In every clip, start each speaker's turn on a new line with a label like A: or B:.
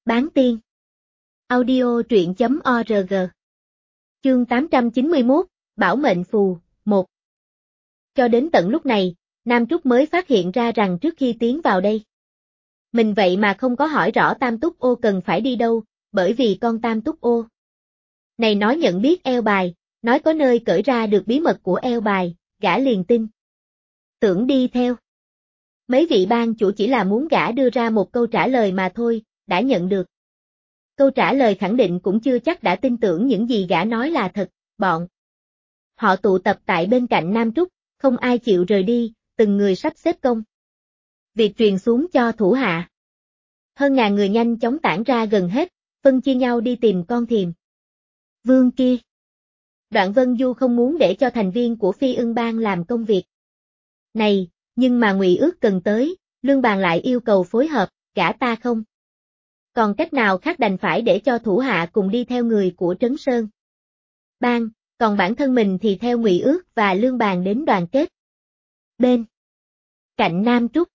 A: Bán tiên. Audio truyện.org. Chương 891, Bảo mệnh phù, 1. Cho đến tận lúc này, Nam Trúc mới phát hiện ra rằng trước khi tiến vào đây, mình vậy mà không có hỏi rõ Tam Túc Ô cần phải đi đâu, bởi vì con Tam Túc Ô này nói nhận biết eo bài, nói có nơi cởi ra được bí mật của eo bài, gã liền tin. Tưởng đi theo. Mấy vị ban chủ chỉ là muốn gã đưa ra một câu trả lời mà thôi, đã nhận được. Câu trả lời khẳng định cũng chưa chắc đã tin tưởng những gì gã nói là thật, bọn họ tụ tập tại bên cạnh Nam Trúc, không ai chịu rời đi, từng người sắp xếp công việc truyền xuống cho thủ hạ. Hơn ngàn người nhanh chóng tản ra gần hết, phân chia nhau đi tìm con Thiềm Vương kia. Đoạn Vân Du không muốn để cho thành viên của Phi Ưng Bang làm công việc này, nhưng mà Ngụy Ước cần tới, Lương Bàn lại yêu cầu phối hợp, gã ta không còn cách nào khác đành phải để cho thủ hạ cùng đi theo người của Trấn Sơn Bang, còn bản thân mình thì theo Ngụy Ước và Lương Bàn đến đoàn kết bên cạnh Nam Trúc.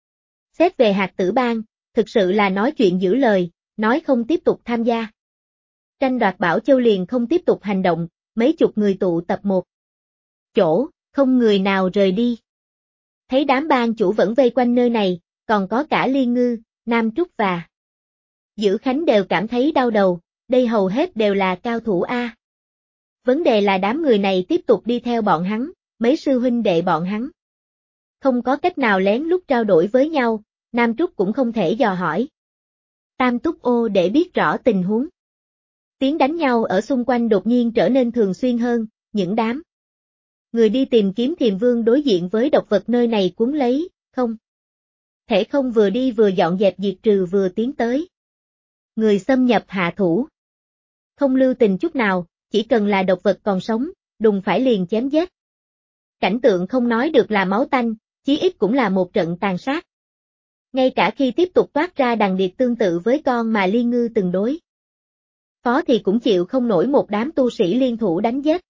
A: Xét về Hạt Tử Bang, thực sự là nói chuyện giữ lời, nói không tiếp tục tham gia tranh đoạt Bảo Châu liền không tiếp tục hành động, mấy chục người tụ tập một chỗ, không người nào rời đi. Thấy đám bang chủ vẫn vây quanh nơi này, còn có cả Liên Ngư, Nam Trúc và Dữ Khánh đều cảm thấy đau đầu, đây hầu hết đều là cao thủ A. Vấn đề là đám người này tiếp tục đi theo bọn hắn, mấy sư huynh đệ bọn hắn không có cách nào lén lút trao đổi với nhau, Nam Trúc cũng không thể dò hỏi Tam Túc Ô để biết rõ tình huống. Tiếng đánh nhau ở xung quanh đột nhiên trở nên thường xuyên hơn, những đám người đi tìm kiếm Thiềm Vương đối diện với độc vật nơi này cuốn lấy, không thể không vừa đi vừa dọn dẹp diệt trừ vừa tiến tới. Người xâm nhập hạ thủ. Không lưu tình chút nào, chỉ cần là độc vật còn sống, đùng phải liền chém giết. Cảnh tượng không nói được là máu tanh, chí ít cũng là một trận tàn sát. Ngay cả khi tiếp tục toát ra đằng điệp tương tự với con mà Liên Ngư từng đối phó thì cũng chịu không nổi một đám tu sĩ liên thủ đánh giết.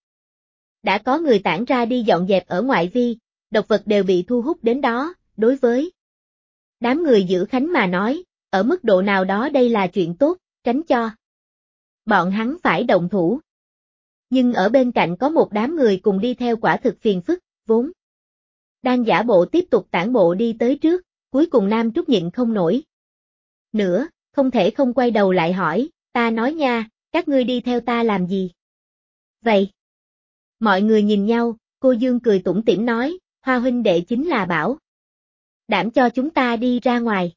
A: Đã có người tản ra đi dọn dẹp ở ngoại vi, độc vật đều bị thu hút đến đó, đối với đám người Dữ Khánh mà nói, ở mức độ nào đó đây là chuyện tốt, tránh cho bọn hắn phải động thủ. Nhưng ở bên cạnh có một đám người cùng đi theo quả thực phiền phức, vốn đang giả bộ tiếp tục tản bộ đi tới trước, cuối cùng Nam Trúc nhịn không nổi nữa, không thể không quay đầu lại hỏi, ta nói nha, các ngươi đi theo ta làm gì? Vậy? Mọi người nhìn nhau, cô Dương cười tủm tỉm nói, Hoa huynh đệ chính là bảo đảm cho chúng ta đi ra ngoài.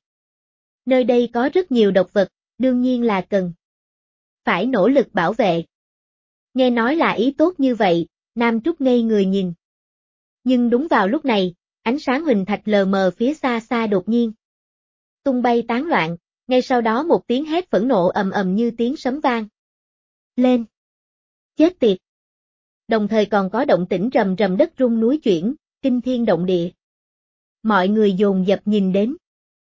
A: Nơi đây có rất nhiều độc vật, đương nhiên là cần phải nỗ lực bảo vệ. Nghe nói là ý tốt như vậy, Nam Trúc ngây người nhìn. Nhưng đúng vào lúc này, ánh sáng huỳnh thạch lờ mờ phía xa xa đột nhiên tung bay tán loạn, ngay sau đó một tiếng hét phẫn nộ ầm ầm như tiếng sấm vang lên. Chết tiệt! Đồng thời còn có động tĩnh rầm rầm đất rung núi chuyển, kinh thiên động địa. Mọi người dồn dập nhìn đến.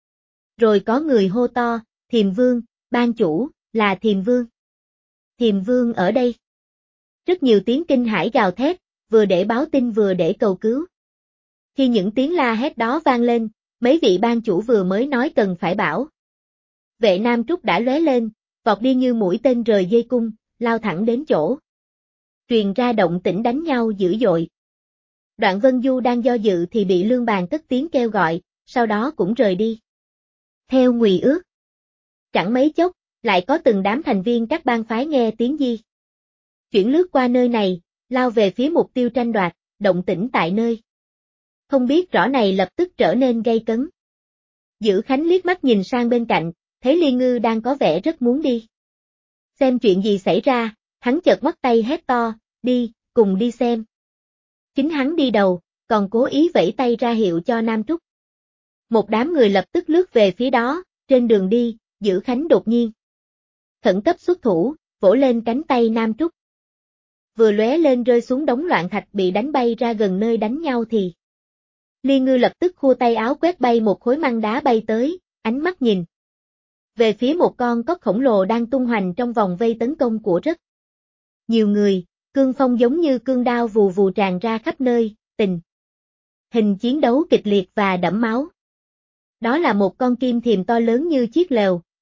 A: Rồi có người hô to, Thiềm Vương, ban chủ, là Thiềm Vương. Thiềm Vương ở đây. Rất nhiều tiếng kinh hãi gào thét, vừa để báo tin vừa để cầu cứu. Khi những tiếng la hét đó vang lên, mấy vị ban chủ vừa mới nói cần phải bảo vệ Nam Trúc đã lóe lên, vọt đi như mũi tên rời dây cung, lao thẳng đến chỗ truyền ra động tĩnh đánh nhau dữ dội. Đoạn Vân Du đang do dự thì bị Lương Bàn cất tiếng kêu gọi, sau đó cũng rời đi. Theo Ngụy Ước. Chẳng mấy chốc, lại có từng đám thành viên các bang phái nghe tiếng di chuyển lướt qua nơi này, lao về phía mục tiêu tranh đoạt, động tĩnh tại nơi không biết rõ này lập tức trở nên gay cấn. Dữ Khánh liếc mắt nhìn sang bên cạnh, thấy Liên Ngư đang có vẻ rất muốn đi xem chuyện gì xảy ra, hắn chợt ngoắt tay hét to, đi, cùng đi xem. Chính hắn đi đầu, còn cố ý vẫy tay ra hiệu cho Nam Trúc. Một đám người lập tức lướt về phía đó, trên đường đi, Dữ Khánh đột nhiên khẩn cấp xuất thủ, vỗ lên cánh tay Nam Trúc. Vừa lóe lên rơi xuống đống loạn thạch bị đánh bay ra gần nơi đánh nhau thì Liên Ngư lập tức khua tay áo quét bay một khối măng đá bay tới, ánh mắt nhìn về phía một con cóc khổng lồ đang tung hoành trong vòng vây tấn công của rất nhiều người, cương phong giống như cương đao vù vù tràn ra khắp nơi, tình hình chiến đấu kịch liệt và đẫm máu. Đó là một con kim thiềm to lớn như chiếc lều,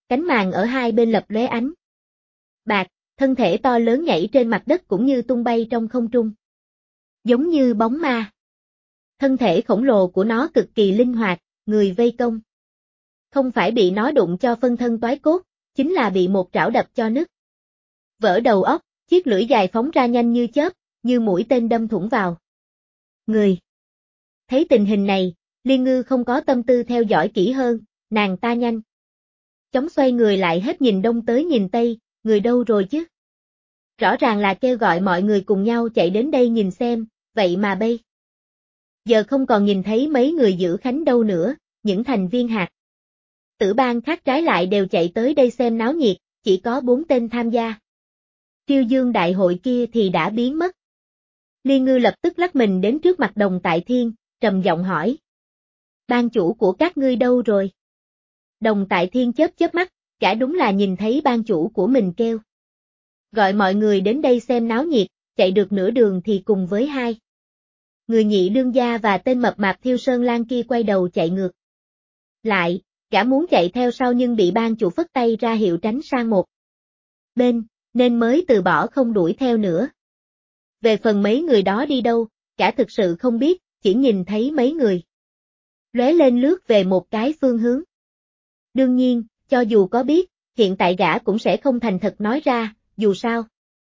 A: cánh màng ở hai bên lập lóe ánh bạc, thân thể to lớn nhảy trên mặt đất cũng như tung bay trong không trung. Giống như bóng ma. Thân thể khổng lồ của nó cực kỳ linh hoạt, người vây công. Không phải bị nó đụng cho phân thân toái cốt, chính là bị một trảo đập cho nứt vỡ đầu óc, chiếc lưỡi dài phóng ra nhanh như chớp, như mũi tên đâm thủng vào người. Thấy tình hình này, Liên Ngư không có tâm tư theo dõi kỹ hơn, nàng ta nhanh chóng xoay người lại hết nhìn đông tới nhìn tây, người đâu rồi chứ? Rõ ràng là kêu gọi mọi người cùng nhau chạy đến đây nhìn xem, vậy mà bây giờ không còn nhìn thấy mấy người giữ khánh đâu nữa, những thành viên hạt tử bang khác trái lại đều chạy tới đây xem náo nhiệt, chỉ có 4 tên tham gia. Phiêu Dương đại hội kia thì đã biến mất. Liên Ngư lập tức lắc mình đến trước mặt Đồng Tại Thiên, trầm giọng hỏi. Ban chủ của các ngươi đâu rồi? Đồng Tại Thiên chớp chớp mắt, chả đúng là nhìn thấy ban chủ của mình kêu. Gọi mọi người đến đây xem náo nhiệt, chạy được nửa đường thì cùng với hai người Nhị đương gia và tên mập mạp Thiêu Sơn Lan kia quay đầu chạy ngược lại, gã muốn chạy theo sau nhưng bị ban chủ phất tay ra hiệu tránh sang một bên, nên mới từ bỏ không đuổi theo nữa. Về phần mấy người đó đi đâu, gã thực sự không biết, chỉ nhìn thấy mấy người lóe lên lướt về một cái phương hướng. Đương nhiên, cho dù có biết, hiện tại gã cũng sẽ không thành thật nói ra, dù sao.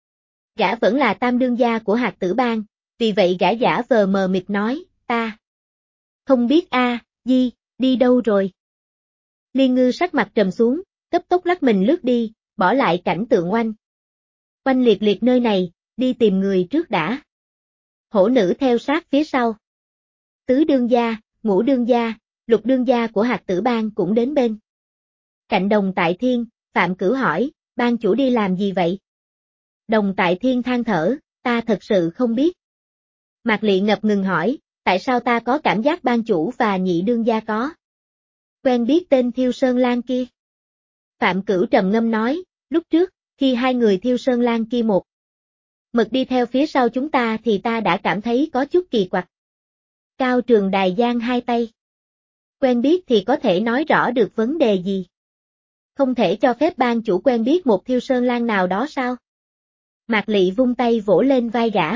A: Gã vẫn là tam đương gia của hạt tử bang, vì vậy gã giả vờ mờ mịt nói, ta không biết Di, đi đâu rồi? Liên Ngư sắc mặt trầm xuống, cấp tốc lắc mình lướt đi, bỏ lại cảnh tượng oanh liệt liệt nơi này, đi tìm người trước đã. Hổ nữ theo sát phía sau. Tứ đương gia, ngũ đương gia, lục đương gia của hạt tử bang cũng đến bên cạnh Đồng Tại Thiên. Phạm Cửu hỏi, ban chủ đi làm gì vậy? Đồng Tại Thiên than thở, ta thật sự không biết. Mạc Lị ngập ngừng hỏi, tại sao ta có cảm giác ban chủ và nhị đương gia có quen biết tên Thiêu Sơn Lan kia? Phạm Cửu trầm ngâm nói, lúc trước, khi hai người Thiêu Sơn Lan kia một mực đi theo phía sau chúng ta thì ta đã cảm thấy có chút kỳ quặc. Cao Trường Đài giang hai tay. Quen biết thì có thể nói rõ được vấn đề gì? Không thể cho phép ban chủ quen biết một Thiêu Sơn Lan nào đó sao? Mạc Lị vung tay vỗ lên vai gã.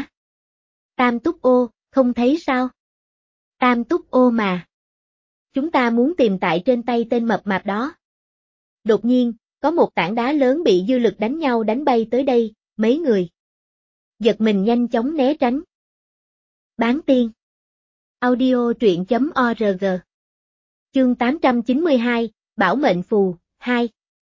A: Tam Túc Ô, không thấy sao? Tam Túc Ô mà. Chúng ta muốn tìm tại trên tay tên mập mạp đó. Đột nhiên, có một tảng đá lớn bị dư lực đánh nhau đánh bay tới đây, mấy người giật mình nhanh chóng né tránh. Bán tiên. Audio truyện.org. Chương 892, Bảo mệnh phù, 2.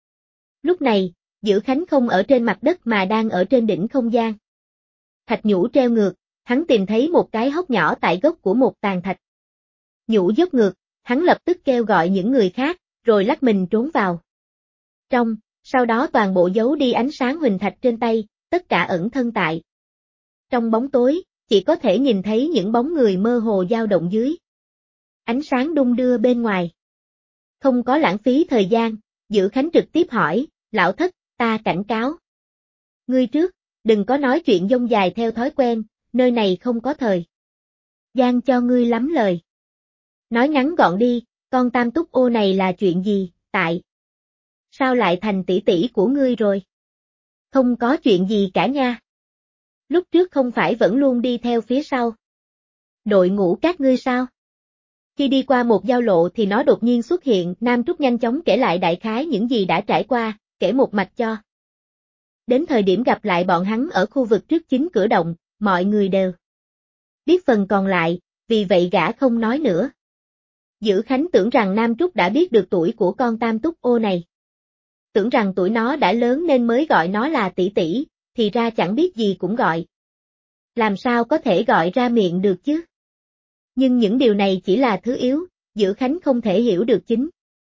A: Lúc này, Giữ Khánh không ở trên mặt đất mà đang ở trên đỉnh không gian. Thạch nhũ treo ngược, hắn tìm thấy một cái hốc nhỏ tại gốc của một tàn thạch. Nhũ dốc ngược, hắn lập tức kêu gọi những người khác, rồi lắc mình trốn vào trong, sau đó toàn bộ giấu đi ánh sáng huỳnh thạch trên tay, tất cả ẩn thân tại trong bóng tối, chỉ có thể nhìn thấy những bóng người mơ hồ dao động dưới ánh sáng đung đưa bên ngoài. Không có lãng phí thời gian, Giữ Khánh trực tiếp hỏi, lão thất, ta cảnh cáo ngươi trước, đừng có nói chuyện dông dài theo thói quen, nơi này không có thời gian cho ngươi lắm lời. Nói ngắn gọn đi, con Tam Túc Ô này là chuyện gì, tại sao lại thành tỷ tỷ của ngươi rồi? Không có chuyện gì cả nha. Lúc trước không phải vẫn luôn đi theo phía sau đội ngũ các ngươi sao? Khi đi qua một giao lộ thì nó đột nhiên xuất hiện, Nam Trúc nhanh chóng kể lại đại khái những gì đã trải qua, kể một mạch cho. Đến thời điểm gặp lại bọn hắn ở khu vực trước chính cửa động, mọi người đều biết phần còn lại, vì vậy gã không nói nữa. Giữ Khánh tưởng rằng Nam Trúc đã biết được tuổi của con Tam Túc Ô này. Tưởng rằng tuổi nó đã lớn nên mới gọi nó là tỷ tỷ, thì ra chẳng biết gì cũng gọi. Làm sao có thể gọi ra miệng được chứ? Nhưng những điều này chỉ là thứ yếu, Giữ Khánh không thể hiểu được chính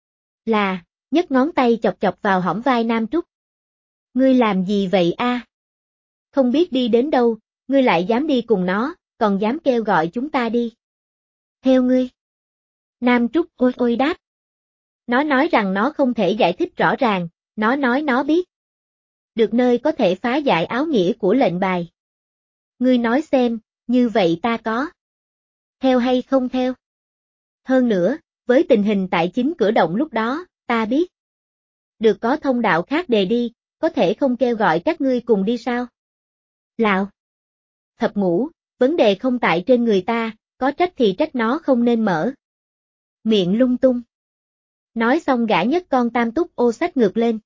A: là, nhấc ngón tay chọc chọc vào hõm vai Nam Trúc. Ngươi làm gì vậy a? Không biết đi đến đâu, ngươi lại dám đi cùng nó, còn dám kêu gọi chúng ta đi theo ngươi. Nam Trúc ôi ôi đáp. Nó nói rằng nó không thể giải thích rõ ràng, nó nói nó biết được nơi có thể phá giải áo nghĩa của lệnh bài. Ngươi nói xem, như vậy ta có theo hay không theo? Hơn nữa, với tình hình tại chính cửa động lúc đó, ta biết Được, có thông đạo khác đề đi, có thể không kêu gọi các ngươi cùng đi sao? Lạo. Thập ngũ, vấn đề không tại trên người ta, có trách thì trách nó không nên mở miệng lung tung. Nói xong gã nhấc con Tam Túc Ô xách ngược lên.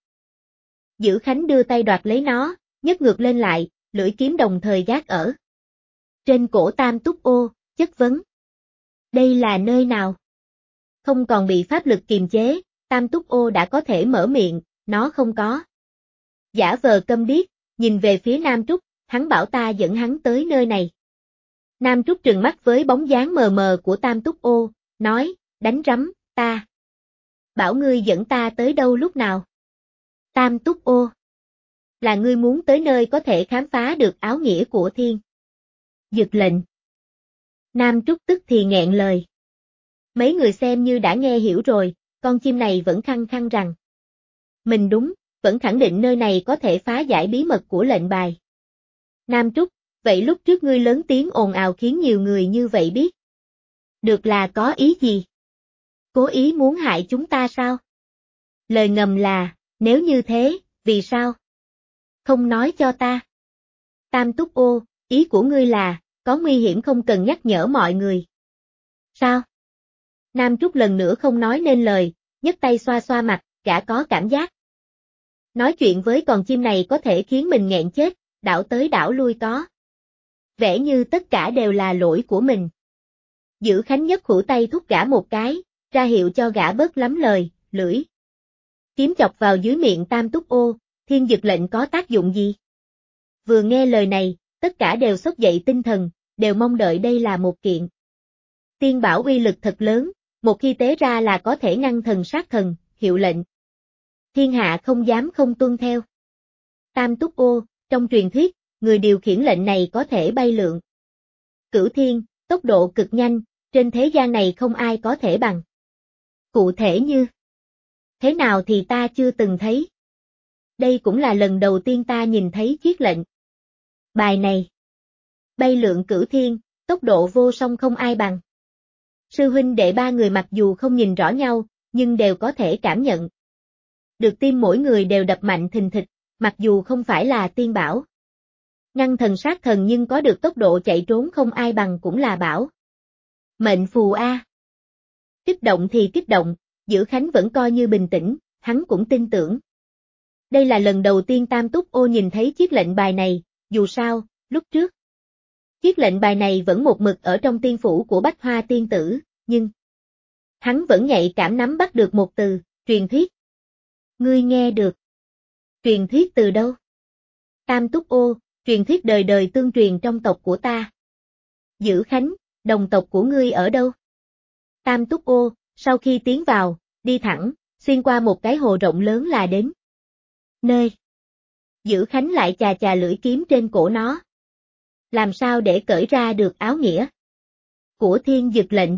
A: Dữ Khánh đưa tay đoạt lấy nó, nhấc ngược lên lại, lưỡi kiếm đồng thời gác ở trên cổ Tam Túc Ô, chất vấn. Đây là nơi nào? Không còn bị pháp lực kiềm chế, Tam Túc Ô đã có thể mở miệng, nó không có. Giả vờ câm điếc, nhìn về phía Nam Trúc, hắn bảo ta dẫn hắn tới nơi này. Nam Trúc trừng mắt với bóng dáng mờ mờ của Tam Túc Ô, nói, đánh rắm, ta. Bảo ngươi dẫn ta tới đâu lúc nào? Tam Túc Ô. Là ngươi muốn tới nơi có thể khám phá được áo nghĩa của thiên dực lệnh. Nam Trúc tức thì nghẹn lời. Mấy người xem như đã nghe hiểu rồi, con chim này vẫn khăng khăng rằng mình đúng, vẫn khẳng định nơi này có thể phá giải bí mật của lệnh bài. Nam Trúc, vậy lúc trước ngươi lớn tiếng ồn ào khiến nhiều người như vậy biết được là có ý gì? Cố ý muốn hại chúng ta sao? Lời ngầm là, nếu như thế, vì sao? Không nói cho ta. Tam Túc Ô, ý của ngươi là, có nguy hiểm không cần nhắc nhở mọi người. Sao? Nam Trúc lần nữa không nói nên lời, nhấc tay xoa xoa mặt, gã có cảm giác. Nói chuyện với con chim này có thể khiến mình nghẹn chết, đảo tới đảo lui có. Vẻ như tất cả đều là lỗi của mình. Dữ Khánh nhất khuỷu tay thúc gã một cái, ra hiệu cho gã bớt lắm lời, lưỡi kiếm chọc vào dưới miệng Tam Túc Ô, thiên dực lệnh có tác dụng gì? Vừa nghe lời này, tất cả đều xốc dậy tinh thần, đều mong đợi đây là một kiện tiên bảo uy lực thật lớn, một khi tế ra là có thể ngăn thần sát thần, hiệu lệnh. Thiên hạ không dám không tuân theo. Tam Túc Ô, trong truyền thuyết, người điều khiển lệnh này có thể bay lượn cửu thiên, tốc độ cực nhanh, trên thế gian này không ai có thể bằng. Cụ thể như thế nào thì ta chưa từng thấy. Đây cũng là lần đầu tiên ta nhìn thấy chiếc lệnh bài này. Bay lượn cửu thiên, tốc độ vô song không ai bằng. Sư huynh đệ ba người mặc dù không nhìn rõ nhau, nhưng đều có thể cảm nhận được tim mỗi người đều đập mạnh thình thịch, mặc dù không phải là tiên bảo. Ngăn thần sát thần nhưng có được tốc độ chạy trốn không ai bằng cũng là bảo. Mệnh phù A. Kích động thì kích động, Dữ Khánh vẫn coi như bình tĩnh, hắn cũng tin tưởng. Đây là lần đầu tiên Tam Túc Ô nhìn thấy chiếc lệnh bài này, dù sao, lúc trước. Chiếc lệnh bài này vẫn một mực ở trong tiên phủ của Bách Hoa tiên tử, nhưng hắn vẫn nhạy cảm nắm bắt được một từ, truyền thuyết. Ngươi nghe được. Truyền thuyết từ đâu? Tam Túc Ô, truyền thuyết đời đời tương truyền trong tộc của ta. Dữ Khánh, đồng tộc của ngươi ở đâu? Tam Túc Ô, sau khi tiến vào, đi thẳng, xuyên qua một cái hồ rộng lớn là đến nơi. Dữ Khánh lại chà chà lưỡi kiếm trên cổ nó. Làm sao để cởi ra được áo nghĩa của thiên dực lệnh?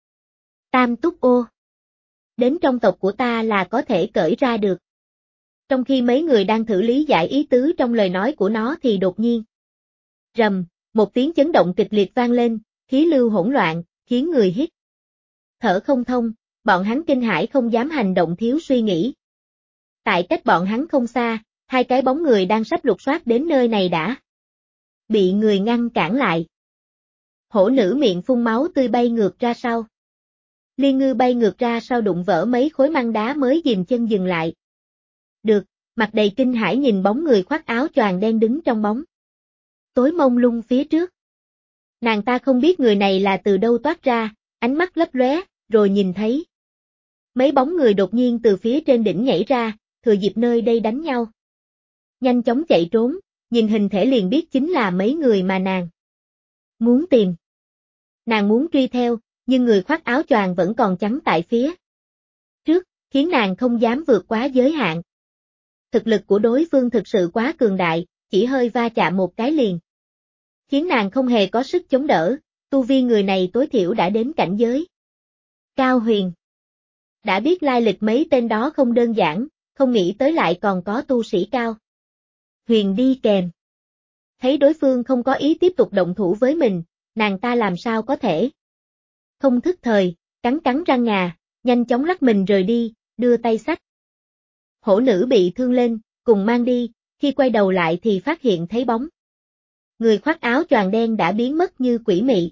A: Tam Túc Ô. Đến trong tộc của ta là có thể cởi ra được. Trong khi mấy người đang thử lý giải ý tứ trong lời nói của nó thì đột nhiên. Rầm, một tiếng chấn động kịch liệt vang lên, khí lưu hỗn loạn, khiến người hít thở không thông, bọn hắn kinh hãi không dám hành động thiếu suy nghĩ. Tại cách bọn hắn không xa, hai cái bóng người đang sắp lục soát đến nơi này đã bị người ngăn cản lại. Hổ nữ miệng phun máu tươi bay ngược ra sau. Liên Ngư bay ngược ra sau đụng vỡ mấy khối măng đá mới dìm chân dừng lại. Được, mặt đầy kinh hãi nhìn bóng người khoác áo choàng đen đứng trong bóng tối mông lung phía trước. Nàng ta không biết người này là từ đâu toát ra, ánh mắt lấp lóe, rồi nhìn thấy mấy bóng người đột nhiên từ phía trên đỉnh nhảy ra, thừa dịp nơi đây đánh nhau. Nhanh chóng chạy trốn, nhìn hình thể liền biết chính là mấy người mà nàng muốn tìm. Nàng muốn truy theo, nhưng người khoác áo choàng vẫn còn chắn tại phía trước, khiến nàng không dám vượt quá giới hạn. Thực lực của đối phương thực sự quá cường đại, chỉ hơi va chạm một cái liền khiến nàng không hề có sức chống đỡ, tu vi người này tối thiểu đã đến cảnh giới cao huyền. Đã biết lai lịch mấy tên đó không đơn giản, không nghĩ tới lại còn có tu sĩ cao huyền đi kèm. Thấy đối phương không có ý tiếp tục động thủ với mình, nàng ta làm sao có thể không thức thời, cắn cắn răng ngà, nhanh chóng lắc mình rời đi, đưa tay xách Hổ nữ bị thương lên, cùng mang đi, khi quay đầu lại thì phát hiện thấy bóng. Người khoác áo choàng đen đã biến mất như quỷ mị.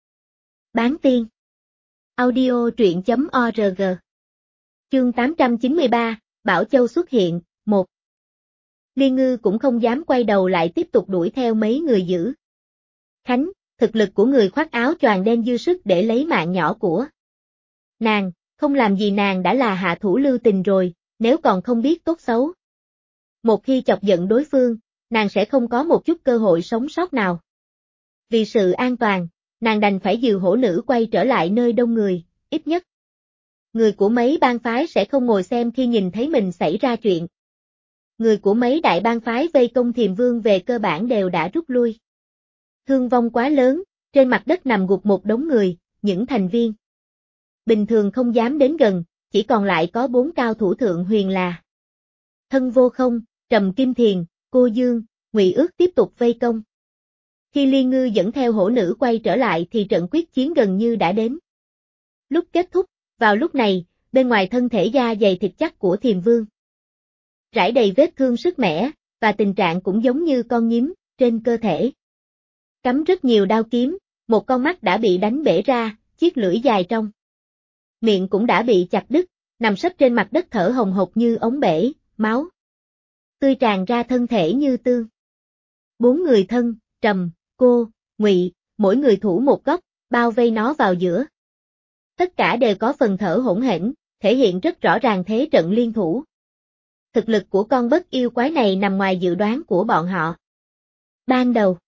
A: Bán tiên. Audio truyện.org. Chương 893, Bảo Châu xuất hiện, 1. Liên Ngư cũng không dám quay đầu lại tiếp tục đuổi theo mấy người giữ. Khánh, thực lực của người khoác áo choàng đen dư sức để lấy mạng nhỏ của nàng, không làm gì nàng đã là hạ thủ lưu tình rồi, nếu còn không biết tốt xấu. Một khi chọc giận đối phương, nàng sẽ không có một chút cơ hội sống sót nào. Vì sự an toàn, nàng đành phải dìu hổ nữ quay trở lại nơi đông người, ít nhất. Người của mấy bang phái sẽ không ngồi xem khi nhìn thấy mình xảy ra chuyện. Người của mấy đại bang phái vây công Thiềm Vương về cơ bản đều đã rút lui. Thương vong quá lớn, trên mặt đất nằm gục một đống người, những thành viên bình thường không dám đến gần, chỉ còn lại có 4 cao thủ thượng huyền là Thân Vô Không, Trầm Kim Thiền, Cô Dương, Ngụy Ước tiếp tục vây công. Khi Liên Ngư dẫn theo hổ nữ quay trở lại thì trận quyết chiến gần như đã đến. Lúc kết thúc, vào lúc này, bên ngoài thân thể da dày thịt chắc của Thiềm Vương rải đầy vết thương sứt mẻ, và tình trạng cũng giống như con nhím, trên cơ thể cắm rất nhiều đao kiếm, một con mắt đã bị đánh bể ra, chiếc lưỡi dài trong miệng cũng đã bị chặt đứt, nằm sấp trên mặt đất thở hồng hộc như ống bể, máu tươi tràn ra thân thể như tương. 4 người thân, Trầm, Cô, Ngụy, mỗi người thủ một góc, bao vây nó vào giữa. Tất cả đều có phần thở hỗn hển, thể hiện rất rõ ràng thế trận liên thủ. Thực lực của con bất yêu quái này nằm ngoài dự đoán của bọn họ. Ban đầu,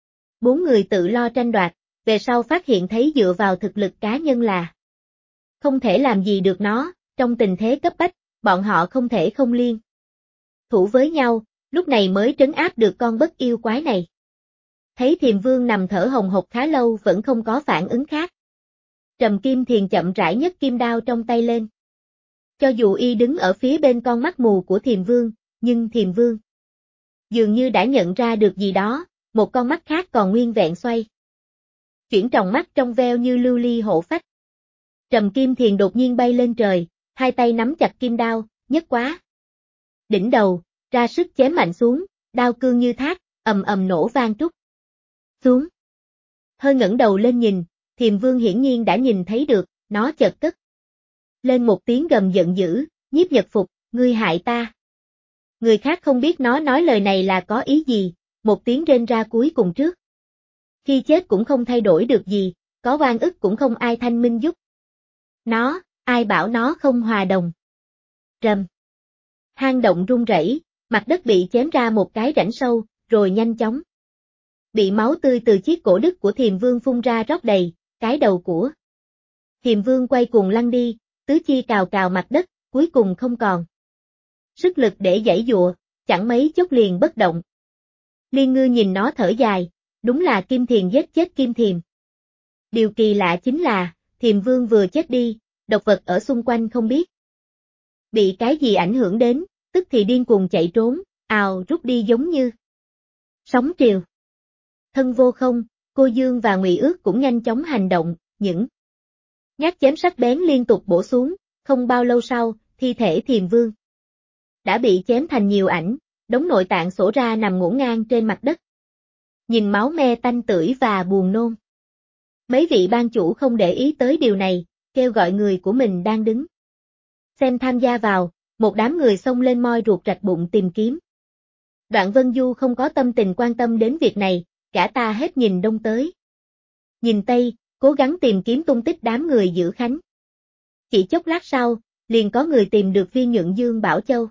A: 4 người tự lo tranh đoạt, về sau phát hiện thấy dựa vào thực lực cá nhân là không thể làm gì được nó, trong tình thế cấp bách, bọn họ không thể không liên thủ với nhau, lúc này mới trấn áp được con bất yêu quái này. Thấy Thiềm Vương nằm thở hồng hộc khá lâu vẫn không có phản ứng khác. Trầm Kim Thiền chậm rãi nhấc kim đao trong tay lên. Cho dù y đứng ở phía bên con mắt mù của Thiềm Vương, nhưng Thiềm Vương dường như đã nhận ra được gì đó, một con mắt khác còn nguyên vẹn xoay chuyển tròng mắt trong veo như lưu ly hổ phách. Trầm Kim Thiền đột nhiên bay lên trời, hai tay nắm chặt kim đao, nhấc quá đỉnh đầu, ra sức chém mạnh xuống, đao cương như thác, ầm ầm nổ vang trút xuống. Hơi ngẩng đầu lên nhìn, Thiềm Vương hiển nhiên đã nhìn thấy được, nó chợt cất lên một tiếng gầm giận dữ, Nhiếp Nhật Phục, ngươi hại ta. Người khác không biết nó nói lời này là có ý gì, một tiếng rên ra cuối cùng trước. Khi chết cũng không thay đổi được gì, có oan ức cũng không ai thanh minh giúp nó, ai bảo nó không hòa đồng. Rầm. Hang động rung rẩy, mặt đất bị chém ra một cái rãnh sâu, rồi nhanh chóng bị máu tươi từ chiếc cổ đứt của Thiềm Vương phun ra rót đầy, cái đầu của Thiềm Vương quay cuồng lăn đi, tứ chi cào cào mặt đất, cuối cùng không còn sức lực để giãy giụa, chẳng mấy chốc liền bất động. Liên Ngư nhìn nó thở dài, đúng là Kim Thiền giết chết Kim Thiềm. Điều kỳ lạ chính là, Thiềm Vương vừa chết đi, độc vật ở xung quanh không biết bị cái gì ảnh hưởng đến, tức thì điên cuồng chạy trốn, ào rút đi giống như sóng triều. Thân Vô Không, Cô Dương và Ngụy Ước cũng nhanh chóng hành động, những nhát chém sắc bén liên tục bổ xuống, không bao lâu sau, thi thể Thiềm Vương đã bị chém thành nhiều ảnh, đống nội tạng xổ ra nằm ngổn ngang trên mặt đất. Nhìn máu me tanh tưởi và buồn nôn. Mấy vị ban chủ không để ý tới điều này, kêu gọi người của mình đang đứng xem tham gia vào, một đám người xông lên moi ruột rạch bụng tìm kiếm. Đoạn Vân Du không có tâm tình quan tâm đến việc này, cả ta hết nhìn đông tới nhìn tây, cố gắng tìm kiếm tung tích đám người giữ Khánh. Chỉ chốc lát sau, liền có người tìm được viên Nhuận Dương Bảo Châu.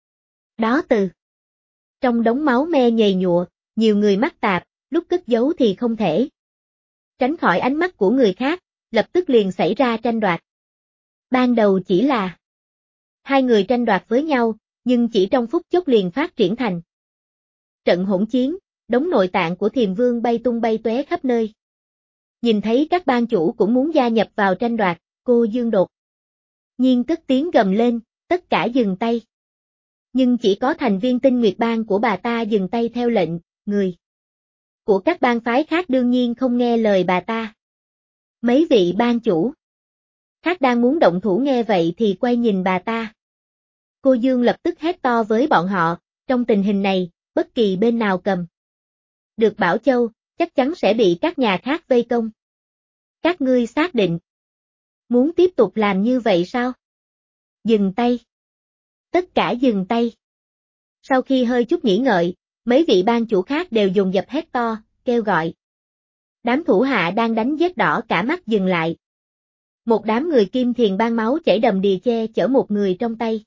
A: Đó từ trong đống máu me nhầy nhụa, nhiều người mắc tạp, lúc cất giấu thì không thể tránh khỏi ánh mắt của người khác, lập tức liền xảy ra tranh đoạt. Ban đầu chỉ là hai người tranh đoạt với nhau, nhưng chỉ trong phút chốc liền phát triển thành trận hỗn chiến, đống nội tạng của Thiềm Vương bay tung bay tóe khắp nơi. Nhìn thấy các ban chủ cũng muốn gia nhập vào tranh đoạt, Cô Dương đột nhiên cất tiếng gầm lên, tất cả dừng tay. Nhưng chỉ có thành viên Tinh Nguyệt Bang của bà ta dừng tay theo lệnh, người của các bang phái khác đương nhiên không nghe lời bà ta. Mấy vị ban chủ khác đang muốn động thủ nghe vậy thì quay nhìn bà ta. Cô Dương lập tức hét to với bọn họ, trong tình hình này, bất kỳ bên nào cầm được Bảo Châu, chắc chắn sẽ bị các nhà khác vây công. Các ngươi xác định muốn tiếp tục làm như vậy sao? Dừng tay. Tất cả dừng tay. Sau khi hơi chút nghỉ ngợi, mấy vị ban chủ khác đều dồn dập hét to, kêu gọi. Đám thủ hạ đang đánh giết đỏ cả mắt dừng lại. Một đám người Kim Thiền Bang máu chảy đầm đìa che chở một người trong tay.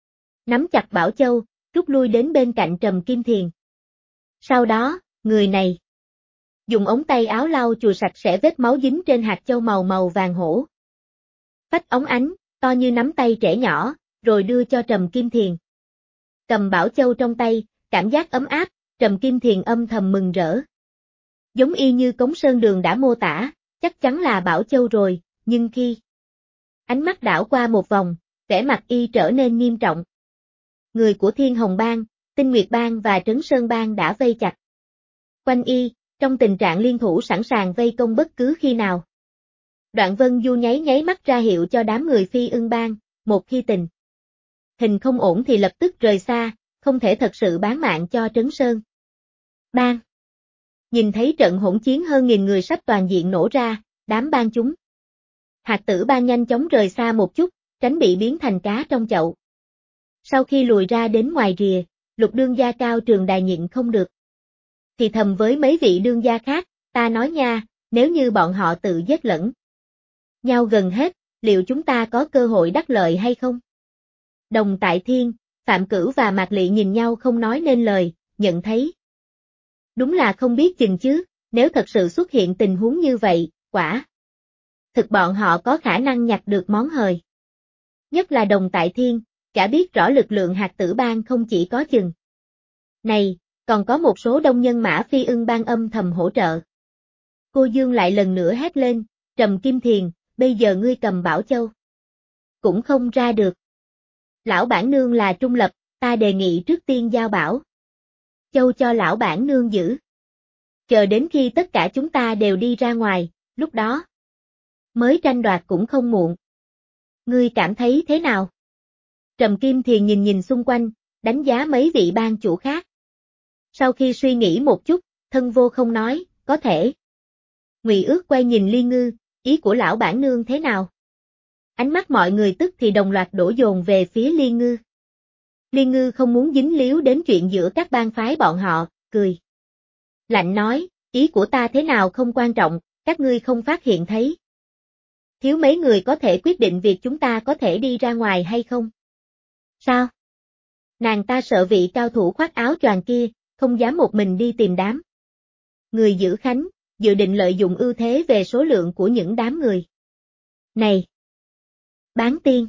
A: Nắm chặt Bảo Châu, rút lui đến bên cạnh Trầm Kim Thiền. Sau đó, người này dùng ống tay áo lau chùi sạch sẽ vết máu dính trên hạt châu màu vàng hổ. Phách ống ánh, to như nắm tay trẻ nhỏ, rồi đưa cho Trầm Kim Thiền. Cầm Bảo Châu trong tay, cảm giác ấm áp, Trầm Kim Thiền âm thầm mừng rỡ. Giống y như Cống Sơn Đường đã mô tả, chắc chắn là Bảo Châu rồi, nhưng khi ánh mắt đảo qua một vòng, vẻ mặt y trở nên nghiêm trọng. Người của Thiên Hồng Bang, Tinh Nguyệt Bang và Trấn Sơn Bang đã vây chặt quanh y, trong tình trạng liên thủ sẵn sàng vây công bất cứ khi nào. Đoạn Vân Du nháy mắt ra hiệu cho đám người Phi Ưng Bang, một khi tình hình không ổn thì lập tức rời xa, không thể thật sự bán mạng cho Trấn Sơn Bang. Nhìn thấy trận hỗn chiến hơn 1000 người sắp toàn diện nổ ra, đám bang chúng Hạt Tử Bang nhanh chóng rời xa một chút, tránh bị biến thành cá trong chậu. Sau khi lùi ra đến ngoài rìa, Lục đương gia Cao Trường Đài nhịn không được. Thì thầm với mấy vị đương gia khác, ta nói nha, nếu như bọn họ tự giết lẫn nhau gần hết, liệu chúng ta có cơ hội đắc lợi hay không? Đồng Tại Thiên, Phạm Cửu và Mạc Lị nhìn nhau không nói nên lời, nhận thấy. Đúng là không biết chừng chứ, nếu thật sự xuất hiện tình huống như vậy, quả thực bọn họ có khả năng nhặt được món hời. Nhất là Đồng Tại Thiên, cả biết rõ lực lượng Hạt Tử Bang không chỉ có chừng này, còn có một số đông nhân mã Phi Ưng Bang âm thầm hỗ trợ. Cô Dương lại lần nữa hét lên, Trầm Kim Thiền, bây giờ ngươi cầm Bảo Châu cũng không ra được. Lão bản nương là trung lập, ta đề nghị trước tiên giao Bảo Châu cho lão bản nương giữ. Chờ đến khi tất cả chúng ta đều đi ra ngoài, lúc đó mới tranh đoạt cũng không muộn. Ngươi cảm thấy thế nào? Trầm Kim Thiền nhìn xung quanh, đánh giá mấy vị ban chủ khác. Sau khi suy nghĩ một chút, thân vô không nói, có thể. Ngụy Ước quay nhìn Liên Ngư, ý của lão bản nương thế nào? Ánh mắt mọi người tức thì đồng loạt đổ dồn về phía Liên Ngư. Liên Ngư không muốn dính líu đến chuyện giữa các bang phái bọn họ, cười. Lạnh nói, ý của ta thế nào không quan trọng, các ngươi không phát hiện thấy. Thiếu mấy người có thể quyết định việc chúng ta có thể đi ra ngoài hay không? Sao? Nàng ta sợ vị cao thủ khoác áo choàng kia, không dám một mình đi tìm đám người giữ khánh, dự định lợi dụng ưu thế về số lượng của những đám người này. Bán tiên.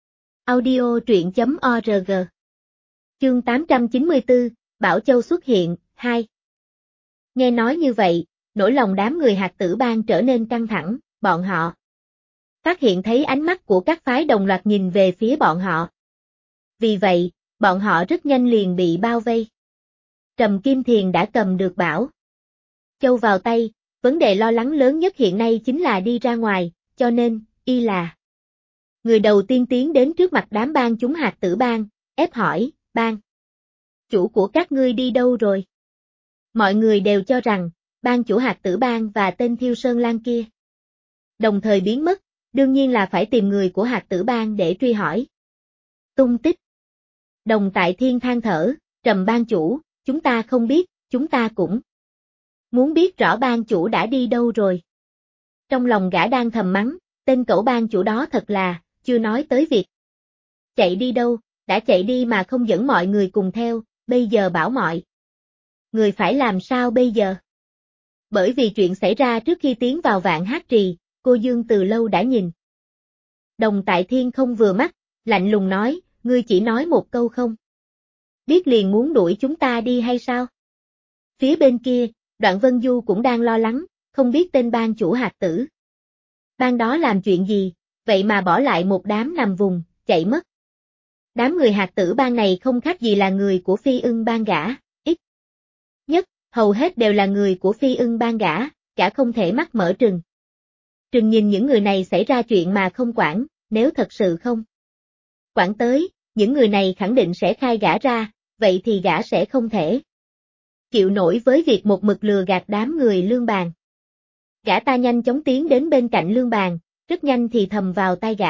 A: Audio truyện.org. Chương 894, Bảo Châu xuất hiện, 2. Nghe nói như vậy, nỗi lòng đám người Hạt Tử Bang trở nên căng thẳng, bọn họ phát hiện thấy ánh mắt của các phái đồng loạt nhìn về phía bọn họ. Vì vậy, bọn họ rất nhanh liền bị bao vây. Trầm Kim Thiền đã cầm được Bảo Châu vào tay, vấn đề lo lắng lớn nhất hiện nay chính là đi ra ngoài, cho nên, y là người đầu tiên tiến đến trước mặt đám bang chúng Hạt Tử Bang, ép hỏi, bang chủ của các ngươi đi đâu rồi? Mọi người đều cho rằng, bang chủ Hạt Tử Bang và tên Thiêu Sơn Lan kia đồng thời biến mất, đương nhiên là phải tìm người của Hạt Tử Bang để truy hỏi tung tích. Đồng Tại Thiên than thở, Trầm bang chủ, chúng ta không biết, chúng ta cũng muốn biết rõ bang chủ đã đi đâu rồi. Trong lòng gã đang thầm mắng, tên cẩu bang chủ đó thật là, chưa nói tới việc chạy đi đâu, đã chạy đi mà không dẫn mọi người cùng theo, bây giờ bảo mọi người phải làm sao bây giờ? Bởi vì chuyện xảy ra trước khi tiến vào Vạn Hát Trì, cô Dương từ lâu đã nhìn. Đồng Tại Thiên không vừa mắt, lạnh lùng nói, ngươi chỉ nói một câu không biết liền muốn đuổi chúng ta đi hay sao? Phía bên kia, Đoạn Vân Du cũng đang lo lắng, không biết tên bang chủ Hạt Tử Bang đó làm chuyện gì, vậy mà bỏ lại một đám nằm vùng, chạy mất. Đám người Hạt Tử Bang này không khác gì là người của Phi Ưng Bang gã, ít nhất, hầu hết đều là người của Phi Ưng Bang gã, cả không thể mắt mở trừng. Trừng nhìn những người này xảy ra chuyện mà không quản, nếu thật sự không quản tới, những người này khẳng định sẽ khai gã ra, vậy thì gã sẽ không thể chịu nổi với việc một mực lừa gạt đám người Lương Bàn. Gã ta nhanh chóng tiến đến bên cạnh Lương Bàn, rất nhanh thì thầm vào tai gã.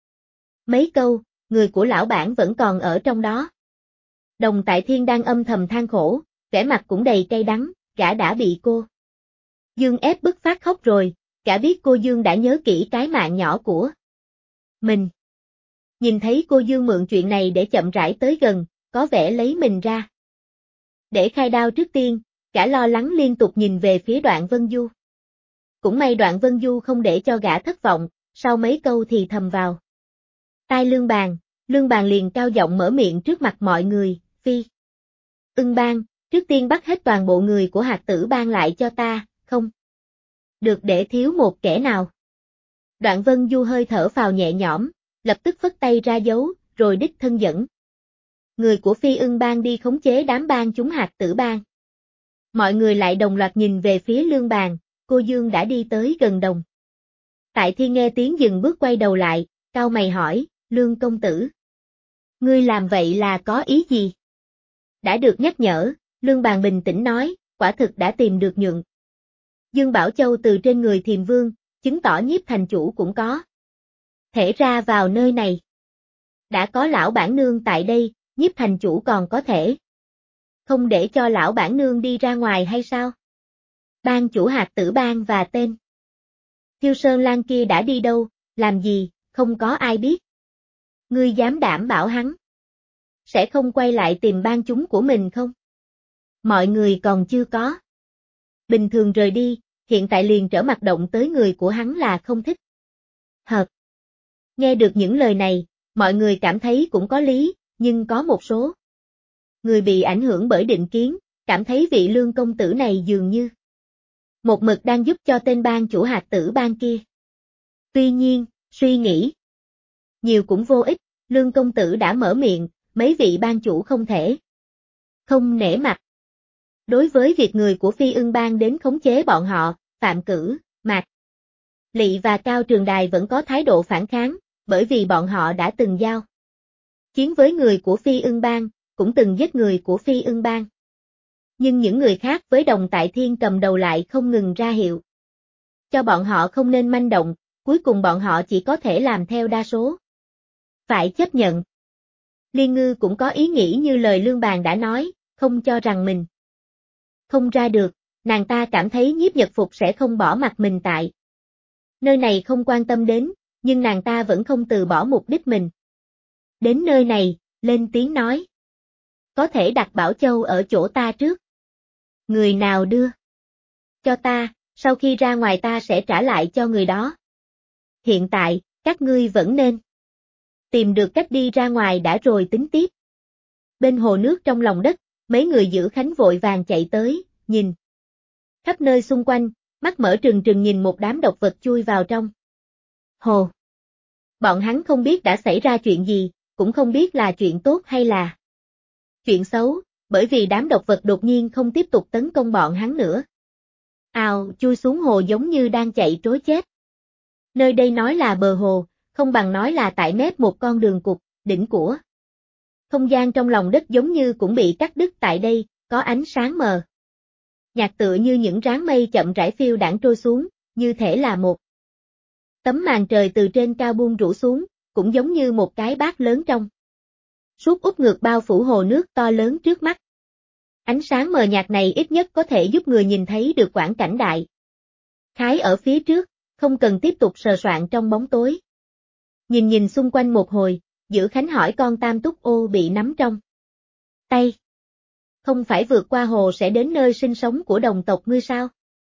A: Mấy câu, người của lão bản vẫn còn ở trong đó. Đồng Tại Thiên đang âm thầm than khổ, vẻ mặt cũng đầy cay đắng, gã đã bị cô Dương ép bức phát khóc rồi, gã biết cô Dương đã nhớ kỹ cái mạng nhỏ của mình. Nhìn thấy cô Dương mượn chuyện này để chậm rãi tới gần, có vẻ lấy mình ra để khai đao trước tiên, gã lo lắng liên tục nhìn về phía Đoạn Vân Du. Cũng may Đoạn Vân Du không để cho gã thất vọng, sau mấy câu thì thầm vào tai Lương Bàn liền cao giọng mở miệng trước mặt mọi người, Phi Ưng Bang, trước tiên bắt hết toàn bộ người của Hạt Tử Bang lại cho ta, không được để thiếu một kẻ nào. Đoạn Vân Du hơi thở phào nhẹ nhõm, lập tức phất tay ra dấu, rồi đích thân dẫn người của Phi Ưng Bang đi khống chế đám bang chúng Hạt Tử Bang. Mọi người lại đồng loạt nhìn về phía Lương Bàn, cô Dương đã đi tới gần Đồng Tại Thiên nghe tiếng dừng bước quay đầu lại, cau mày hỏi, Lương công tử, ngươi làm vậy là có ý gì? Đã được nhắc nhở, Lương Bàn bình tĩnh nói, quả thực đã tìm được nhượng Dương Bảo Châu từ trên người Thiềm Vương, chứng tỏ Nhiếp thành chủ cũng có thể ra vào nơi này. Đã có lão bản nương tại đây, Nhiếp thành chủ còn có thể không để cho lão bản nương đi ra ngoài hay sao? Bang chủ Hạt Tử Bang và tên Thiêu Sơn Lan kia đã đi đâu, làm gì, không có ai biết. Ngươi dám đảm bảo hắn sẽ không quay lại tìm bang chúng của mình không? Mọi người còn chưa có bình thường rời đi, hiện tại liền trở mặt động tới người của hắn là không thích hợp. Nghe được những lời này, mọi người cảm thấy cũng có lý, nhưng có một số người bị ảnh hưởng bởi định kiến, cảm thấy vị Lương công tử này dường như một mực đang giúp cho tên bang chủ Hạt Tử Bang kia. Tuy nhiên, suy nghĩ nhiều cũng vô ích, Lương công tử đã mở miệng, mấy vị bang chủ không thể không nể mặt. Đối với việc người của Phi Ưng Bang đến khống chế bọn họ, Phạm Cử, Mạc Lị và Cao Trường Đài vẫn có thái độ phản kháng, bởi vì bọn họ đã từng giao chiến với người của Phi Ưng Bang, cũng từng giết người của Phi Ưng Bang. Nhưng những người khác với Đồng Tại Thiên cầm đầu lại không ngừng ra hiệu cho bọn họ không nên manh động, cuối cùng bọn họ chỉ có thể làm theo đa số. Phải chấp nhận. Liên Ngư cũng có ý nghĩ như lời Lương Bàn đã nói, không cho rằng mình không ra được, nàng ta cảm thấy Nhiếp Nhật Phục sẽ không bỏ mặc mình tại nơi này không quan tâm đến, nhưng nàng ta vẫn không từ bỏ mục đích mình. Đến nơi này, lên tiếng nói. Có thể đặt Bảo Châu ở chỗ ta trước. Người nào đưa cho ta, sau khi ra ngoài ta sẽ trả lại cho người đó. Hiện tại, các ngươi vẫn nên tìm được cách đi ra ngoài đã rồi tính tiếp. Bên hồ nước trong lòng đất, mấy người giữ khánh vội vàng chạy tới, nhìn khắp nơi xung quanh, mắt mở trừng trừng nhìn một đám độc vật chui vào trong hồ. Bọn hắn không biết đã xảy ra chuyện gì, cũng không biết là chuyện tốt hay là chuyện xấu, bởi vì đám độc vật đột nhiên không tiếp tục tấn công bọn hắn nữa. Ào, chui xuống hồ giống như đang chạy trối chết. Nơi đây nói là bờ hồ, không bằng nói là tại mép một con đường cụt, đỉnh của không gian trong lòng đất giống như cũng bị cắt đứt tại đây, có ánh sáng mờ nhạt tựa như những ráng mây chậm rãi phiêu đãng trôi xuống, như thể là một tấm màn trời từ trên cao buông rủ xuống, cũng giống như một cái bát lớn trong suốt úp ngược bao phủ hồ nước to lớn trước mắt. Ánh sáng mờ nhạt này ít nhất có thể giúp người nhìn thấy được quảng cảnh đại khái ở phía trước, không cần tiếp tục sờ soạn trong bóng tối. Nhìn xung quanh một hồi, Giữ Khánh hỏi con Tam Túc Ô bị nắm trong tay. Không phải vượt qua hồ sẽ đến nơi sinh sống của đồng tộc ngươi sao?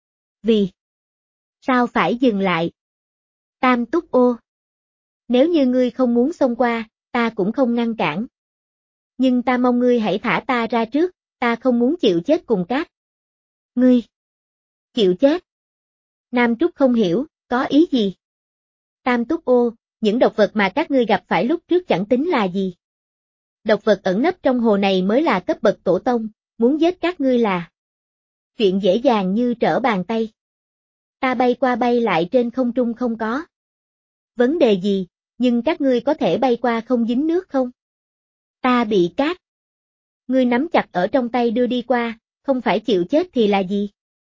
A: Vì sao phải dừng lại? Tam Túc Ô. Nếu như ngươi không muốn xông qua, ta cũng không ngăn cản. Nhưng ta mong ngươi hãy thả ta ra trước, ta không muốn chịu chết cùng các ngươi. Chịu chết? Nam Trúc không hiểu, có ý gì? Tam Túc Ô, những độc vật mà các ngươi gặp phải lúc trước chẳng tính là gì. Độc vật ẩn nấp trong hồ này mới là cấp bậc tổ tông, muốn giết các ngươi là chuyện dễ dàng như trở bàn tay. Ta bay qua bay lại trên không trung không có vấn đề gì, nhưng các ngươi có thể bay qua không dính nước không? Ta bị cát. Ngươi nắm chặt ở trong tay đưa đi qua, không phải chịu chết thì là gì?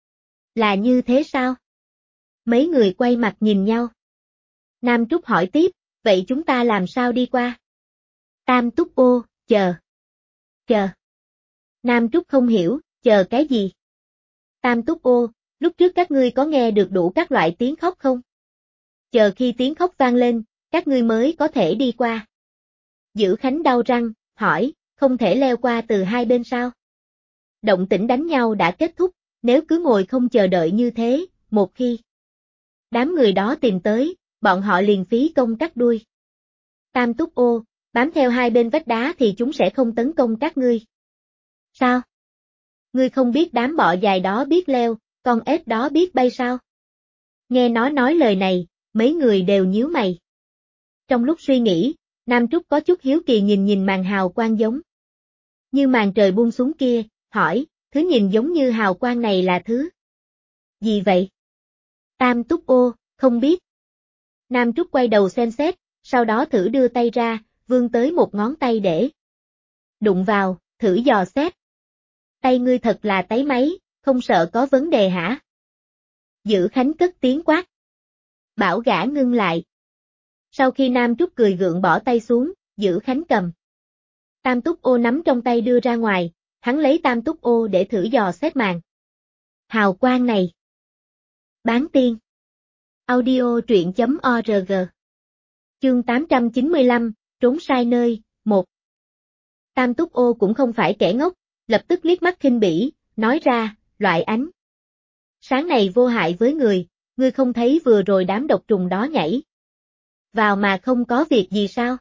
A: Là như thế sao? Mấy người quay mặt nhìn nhau. Nam Trúc hỏi tiếp, vậy chúng ta làm sao đi qua? Tam Túc ô, chờ. Chờ. Nam Trúc không hiểu, chờ cái gì? Tam Túc ô, lúc trước các ngươi có nghe được đủ các loại tiếng khóc không? Chờ khi tiếng khóc vang lên, các ngươi mới có thể đi qua. Dữ Khánh đau răng, hỏi, không thể leo qua từ hai bên sao? Động tĩnh đánh nhau đã kết thúc, nếu cứ ngồi không chờ đợi như thế, một khi đám người đó tìm tới, bọn họ liền phí công cắt đuôi. Tam Túc ô, bám theo hai bên vách đá thì chúng sẽ không tấn công các ngươi. Sao? Ngươi không biết đám bọ dài đó biết leo, con ếch đó biết bay sao? Nghe nó nói lời này, mấy người đều nhíu mày. Trong lúc suy nghĩ, Nam Trúc có chút hiếu kỳ nhìn màn hào quang giống như màn trời buông xuống kia, hỏi, thứ nhìn giống như hào quang này là thứ gì vậy? Tam Túc ô, không biết. Nam Trúc quay đầu xem xét, sau đó thử đưa tay ra, vươn tới một ngón tay để đụng vào, thử dò xét. Tay ngươi thật là táy máy, không sợ có vấn đề hả? Dữ Khánh cất tiếng quát. Bảo gã ngưng lại. Sau khi Nam Trúc cười gượng bỏ tay xuống, Dữ Khánh cầm Tam Túc ô nắm trong tay đưa ra ngoài, hắn lấy Tam Túc ô để thử dò xét màn hào quang này. Bán tiên. Audio truyện.org. Chương 895, trốn sai nơi, 1. Tam Túc ô cũng không phải kẻ ngốc, lập tức liếc mắt khinh bỉ, nói ra, loại ánh sáng này vô hại với người, ngươi không thấy vừa rồi đám độc trùng đó nhảy vào mà không có việc gì sao?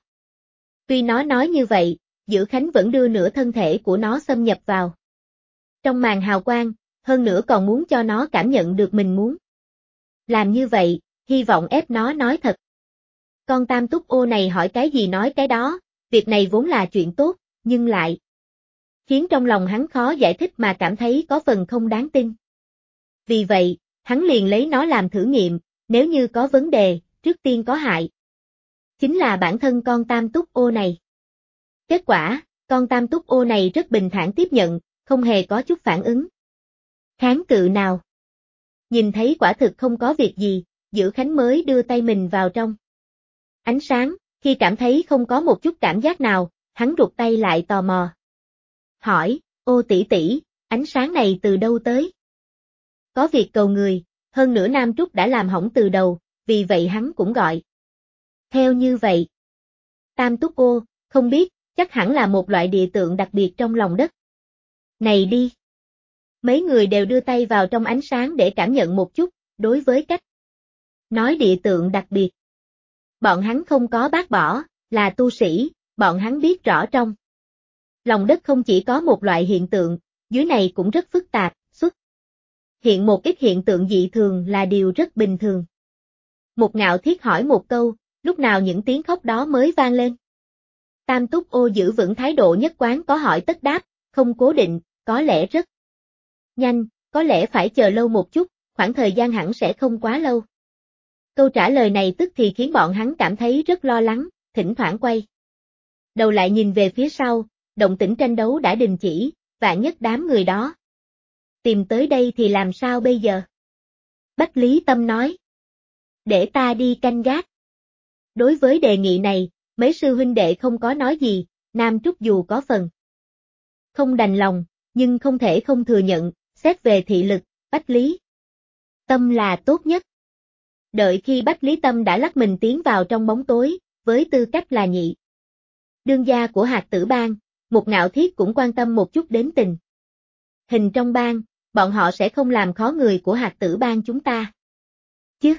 A: Tuy nó nói như vậy, Dữ Khánh vẫn đưa nửa thân thể của nó xâm nhập vào trong màn hào quang, hơn nữa còn muốn cho nó cảm nhận được mình muốn làm như vậy, hy vọng ép nó nói thật. Con Tam Túc ô này hỏi cái gì nói cái đó, việc này vốn là chuyện tốt, nhưng lại khiến trong lòng hắn khó giải thích mà cảm thấy có phần không đáng tin. Vì vậy, hắn liền lấy nó làm thử nghiệm, nếu như có vấn đề, trước tiên có hại chính là bản thân con Tam Túc ô này. Kết quả, con Tam Túc ô này rất bình thản tiếp nhận, không hề có chút phản ứng kháng cự nào. Nhìn thấy quả thực không có việc gì, Dữ Khánh mới đưa tay mình vào trong ánh sáng, khi cảm thấy không có một chút cảm giác nào, hắn rụt tay lại tò mò. Hỏi, ô tỷ tỷ, ánh sáng này từ đâu tới? Có việc cầu người, hơn nữa Nam Trúc đã làm hỏng từ đầu, vì vậy hắn cũng gọi theo như vậy. Tam Túc ô, không biết, chắc hẳn là một loại địa tượng đặc biệt trong lòng đất. Này đi! Mấy người đều đưa tay vào trong ánh sáng để cảm nhận một chút, đối với cách nói địa tượng đặc biệt. Bọn hắn không có bác bỏ, là tu sĩ, bọn hắn biết rõ trong lòng đất không chỉ có một loại hiện tượng, dưới này cũng rất phức tạp, xuất hiện một ít hiện tượng dị thường là điều rất bình thường. Một Ngạo Thiết hỏi một câu, lúc nào những tiếng khóc đó mới vang lên? Tam Túc ô giữ vững thái độ nhất quán có hỏi tất đáp, không cố định, có lẽ rất nhanh, có lẽ phải chờ lâu một chút, khoảng thời gian hẳn sẽ không quá lâu. Câu trả lời này tức thì khiến bọn hắn cảm thấy rất lo lắng, thỉnh thoảng quay đầu lại nhìn về phía sau, động tĩnh tranh đấu đã đình chỉ, vạn nhất đám người đó tìm tới đây thì làm sao bây giờ? Bách Lý Tâm nói. Để ta đi canh gác. Đối với đề nghị này, mấy sư huynh đệ không có nói gì, Nam Trúc dù có phần không đành lòng, nhưng không thể không thừa nhận, xét về thị lực, Bách Lý Tâm là tốt nhất. Đợi khi Bách Lý Tâm đã lắc mình tiến vào trong bóng tối, với tư cách là nhị đương gia của Hạt Tử Bang, Một Ngạo Thiết cũng quan tâm một chút đến tình hình trong bang, bọn họ sẽ không làm khó người của Hạt Tử Bang chúng ta. Chứ?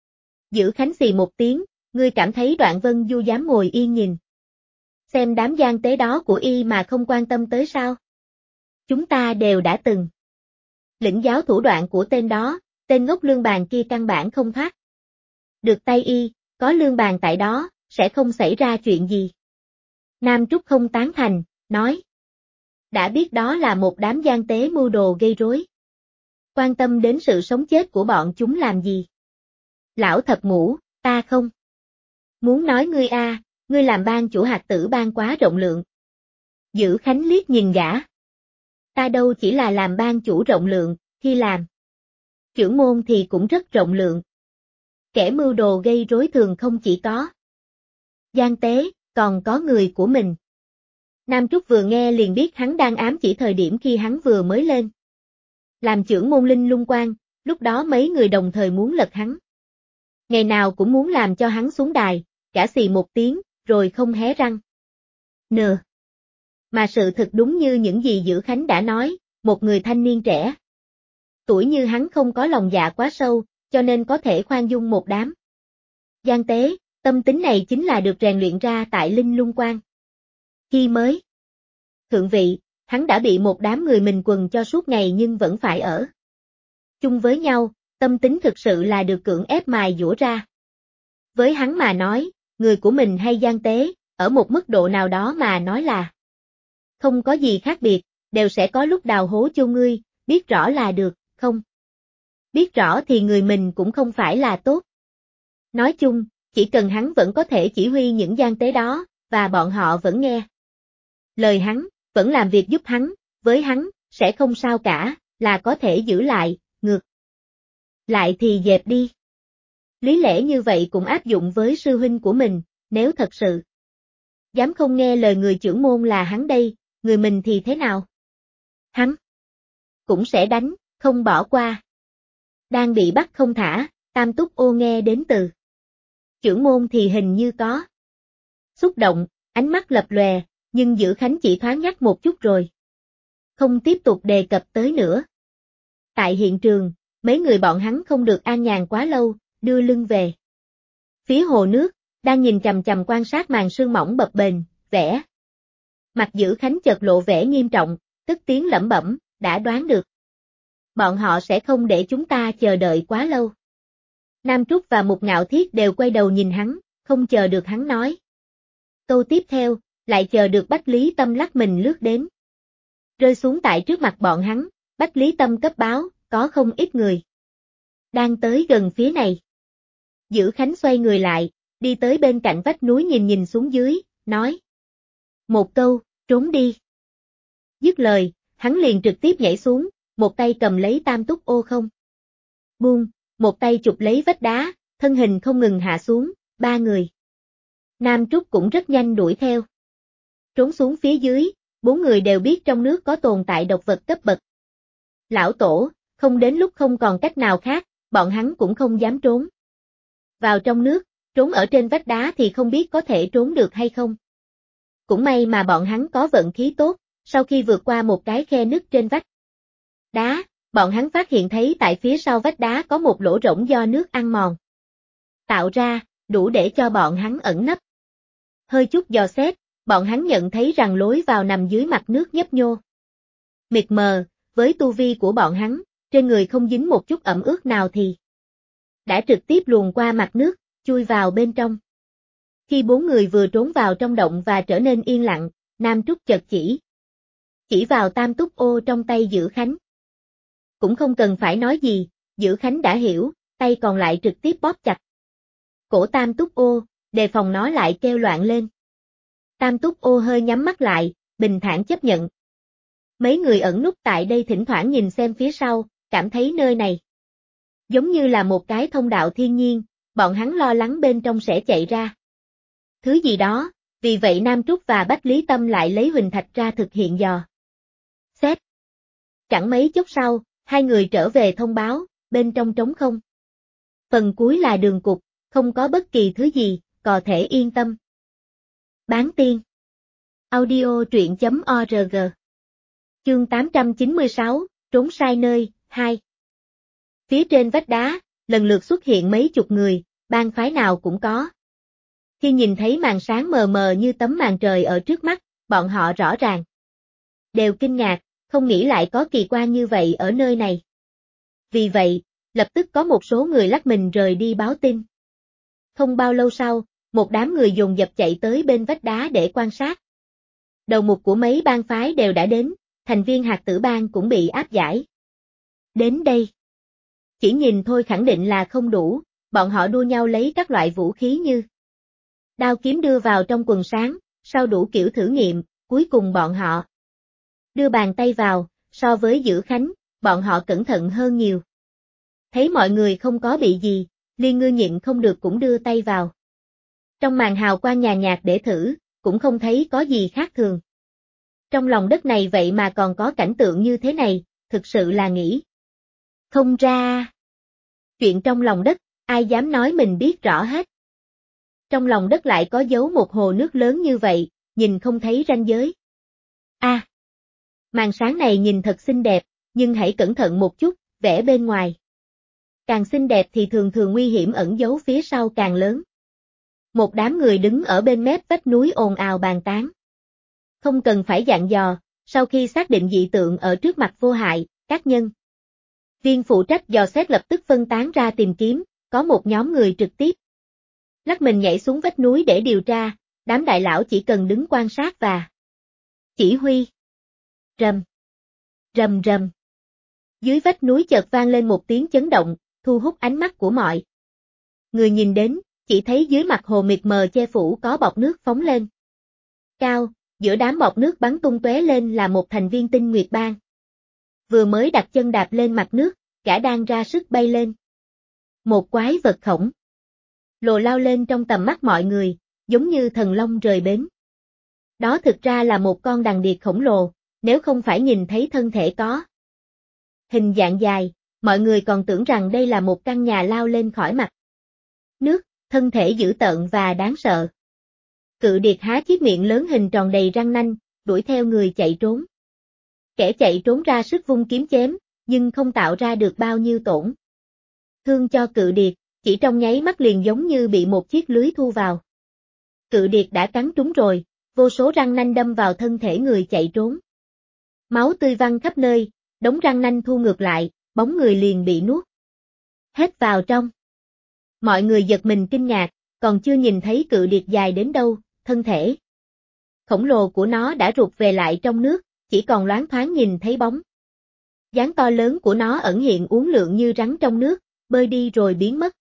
A: Dữ Khánh xì một tiếng, ngươi cảm thấy Đoạn Vân Du dám ngồi yên nhìn xem đám gian tế đó của y mà không quan tâm tới sao? Chúng ta đều đã từng lĩnh giáo thủ đoạn của tên đó, tên ngốc lương bàn kia căn bản không thoát được tay y, có lương bàn tại đó, sẽ không xảy ra chuyện gì. Nam Trúc không tán thành, nói. Đã biết đó là một đám gian tế mưu đồ gây rối. Quan tâm đến sự sống chết của bọn chúng làm gì? Lão Thập Ngũ, ta không muốn nói ngươi a, ngươi làm bang chủ Hạt Tử Bang quá rộng lượng. Dữ Khánh liếc nhìn gã. Ta đâu chỉ là làm ban chủ rộng lượng, khi làm trưởng môn thì cũng rất rộng lượng. Kẻ mưu đồ gây rối thường không chỉ có Giang Tế, còn có người của mình. Nam Trúc vừa nghe liền biết hắn đang ám chỉ thời điểm khi hắn vừa mới lên làm trưởng môn Linh Lung Quan, lúc đó mấy người đồng thời muốn lật hắn. Ngày nào cũng muốn làm cho hắn xuống đài, gã xì một tiếng, rồi không hé răng. Mà sự thực đúng như những gì Dữ Khánh đã nói, một người thanh niên trẻ. Tuổi như hắn không có lòng dạ quá sâu, cho nên có thể khoan dung một đám. Giang Tế, tâm tính này chính là được rèn luyện ra tại Linh Lung Quan. Khi mới thượng vị, hắn đã bị một đám người mình quần cho suốt ngày nhưng vẫn phải ở chung với nhau, tâm tính thực sự là được cưỡng ép mài dũa ra. Với hắn mà nói, người của mình hay Giang Tế, ở một mức độ nào đó mà nói là không có gì khác biệt, đều sẽ có lúc đào hố chôn ngươi, biết rõ là được, không biết rõ thì người mình cũng không phải là tốt. Nói chung, chỉ cần hắn vẫn có thể chỉ huy những Giang Tế đó, và bọn họ vẫn nghe lời hắn, vẫn làm việc giúp hắn, với hắn, sẽ không sao cả, là có thể giữ lại, ngược lại thì dẹp đi. Lý lẽ như vậy cũng áp dụng với sư huynh của mình, nếu thật sự dám không nghe lời người trưởng môn là hắn đây, người mình thì thế nào? Hắn cũng sẽ đánh, không bỏ qua. Đang bị bắt không thả, Tam Túc Ô nghe đến từ trưởng môn thì hình như có xúc động, ánh mắt lập lòe, nhưng Dữ Khánh chỉ thoáng nhắc một chút rồi không tiếp tục đề cập tới nữa. Tại hiện trường, mấy người bọn hắn không được an nhàn quá lâu, đưa lưng về phía hồ nước, đang nhìn chằm chằm quan sát màn sương mỏng bập bềnh, vẻ mặt Dữ Khánh chợt lộ vẻ nghiêm trọng, tức tiếng lẩm bẩm, đã đoán được. Bọn họ sẽ không để chúng ta chờ đợi quá lâu. Nam Trúc và Mục Ngạo Thiết đều quay đầu nhìn hắn, không chờ được hắn nói. Câu tiếp theo, lại chờ được Bách Lý Tâm lắc mình lướt đến. Rơi xuống tại trước mặt bọn hắn, Bách Lý Tâm cấp báo, có không ít người đang tới gần phía này. Dữ Khánh xoay người lại, đi tới bên cạnh vách núi nhìn nhìn xuống dưới, nói. Một câu, trốn đi. Dứt lời, hắn liền trực tiếp nhảy xuống, một tay cầm lấy Tam Túc Ô không buông, một tay chụp lấy vách đá, thân hình không ngừng hạ xuống, ba người. Nam Trúc cũng rất nhanh đuổi theo. Trốn xuống phía dưới, bốn người đều biết trong nước có tồn tại độc vật cấp bậc. Lão Tổ, không đến lúc không còn cách nào khác, bọn hắn cũng không dám trốn vào trong nước, trốn ở trên vách đá thì không biết có thể trốn được hay không. Cũng may mà bọn hắn có vận khí tốt, sau khi vượt qua một cái khe nứt trên vách đá, bọn hắn phát hiện thấy tại phía sau vách đá có một lỗ rỗng do nước ăn mòn tạo ra, đủ để cho bọn hắn ẩn nấp. Hơi chút dò xét, bọn hắn nhận thấy rằng lối vào nằm dưới mặt nước nhấp nhô mịt mờ, với tu vi của bọn hắn, trên người không dính một chút ẩm ướt nào thì đã trực tiếp luồn qua mặt nước, chui vào bên trong. Khi bốn người vừa trốn vào trong động và trở nên yên lặng, Nam Trúc chợt chỉ vào Tam Túc Ô trong tay Dữ Khánh. Cũng không cần phải nói gì, Dữ Khánh đã hiểu, tay còn lại trực tiếp bóp chặt cổ Tam Túc Ô, đề phòng nó lại kêu loạn lên. Tam Túc Ô hơi nhắm mắt lại, bình thản chấp nhận. Mấy người ẩn núp tại đây thỉnh thoảng nhìn xem phía sau, cảm thấy nơi này giống như là một cái thông đạo thiên nhiên, bọn hắn lo lắng bên trong sẽ chạy ra thứ gì đó, vì vậy Nam Trúc và Bách Lý Tâm lại lấy huỳnh thạch ra thực hiện dò xét. Chẳng mấy chốc sau, hai người trở về thông báo, bên trong trống không. Phần cuối là đường cục, không có bất kỳ thứ gì, có thể yên tâm. Bán tiên. Audio truyện.org. Chương 896, trốn sai nơi, 2. Phía trên vách đá, lần lượt xuất hiện mấy chục người, bang phái nào cũng có. Khi nhìn thấy màn sáng mờ mờ như tấm màn trời ở trước mắt, bọn họ rõ ràng đều kinh ngạc, không nghĩ lại có kỳ quan như vậy ở nơi này. Vì vậy, lập tức có một số người lắc mình rời đi báo tin. Không bao lâu sau, một đám người dồn dập chạy tới bên vách đá để quan sát. Đầu mục của mấy bang phái đều đã đến, thành viên hạt tử bang cũng bị áp giải. Đến đây. Chỉ nhìn thôi khẳng định là không đủ, bọn họ đua nhau lấy các loại vũ khí như đao kiếm đưa vào trong quần sáng, sau đủ kiểu thử nghiệm, cuối cùng bọn họ đưa bàn tay vào, so với Dữ Khánh, bọn họ cẩn thận hơn nhiều. Thấy mọi người không có bị gì, Liên Ngư nhịn không được cũng đưa tay vào. Trong màn hào quang nhàn nhạt để thử, cũng không thấy có gì khác thường. Trong lòng đất này vậy mà còn có cảnh tượng như thế này, thực sự là nghĩ không ra. Chuyện trong lòng đất, ai dám nói mình biết rõ hết. Trong lòng đất lại có giấu một hồ nước lớn như vậy, nhìn không thấy ranh giới. Màn sáng này nhìn thật xinh đẹp, nhưng hãy cẩn thận một chút, vẻ bên ngoài. Càng xinh đẹp thì thường thường nguy hiểm ẩn giấu phía sau càng lớn. Một đám người đứng ở bên mép vách núi ồn ào bàn tán. Không cần phải dặn dò, sau khi xác định dị tượng ở trước mặt vô hại, các nhân viên phụ trách dò xét lập tức phân tán ra tìm kiếm, có một nhóm người trực tiếp lắc mình nhảy xuống vách núi để điều tra, đám đại lão chỉ cần đứng quan sát và chỉ huy. Rầm, rầm rầm. Dưới vách núi chợt vang lên một tiếng chấn động, thu hút ánh mắt của mọi người nhìn đến, chỉ thấy dưới mặt hồ mịt mờ che phủ có bọt nước phóng lên cao, giữa đám bọt nước bắn tung tóe lên là một thành viên Tinh Nguyệt Bang. Vừa mới đặt chân đạp lên mặt nước, gã đang ra sức bay lên. Một quái vật khổng lồ lao lên trong tầm mắt mọi người, giống như thần long rời bến. Đó thực ra là một con đằng điệp khổng lồ, nếu không phải nhìn thấy thân thể có hình dạng dài, mọi người còn tưởng rằng đây là một căn nhà lao lên khỏi mặt nước, thân thể dữ tợn và đáng sợ. Cự điệp há chiếc miệng lớn hình tròn đầy răng nanh, đuổi theo người chạy trốn. Kẻ chạy trốn ra sức vung kiếm chém, nhưng không tạo ra được bao nhiêu tổn thương cho cự điệp, chỉ trong nháy mắt liền giống như bị một chiếc lưới thu vào. Cự điệp đã cắn trúng rồi, vô số răng nanh đâm vào thân thể người chạy trốn. Máu tươi văng khắp nơi, đống răng nanh thu ngược lại, bóng người liền bị nuốt hết vào trong. Mọi người giật mình kinh ngạc, còn chưa nhìn thấy cự điệp dài đến đâu, thân thể khổng lồ của nó đã rụt về lại trong nước, chỉ còn loáng thoáng nhìn thấy bóng dáng to lớn của nó ẩn hiện uốn lượn như rắn trong nước, bơi đi rồi biến mất.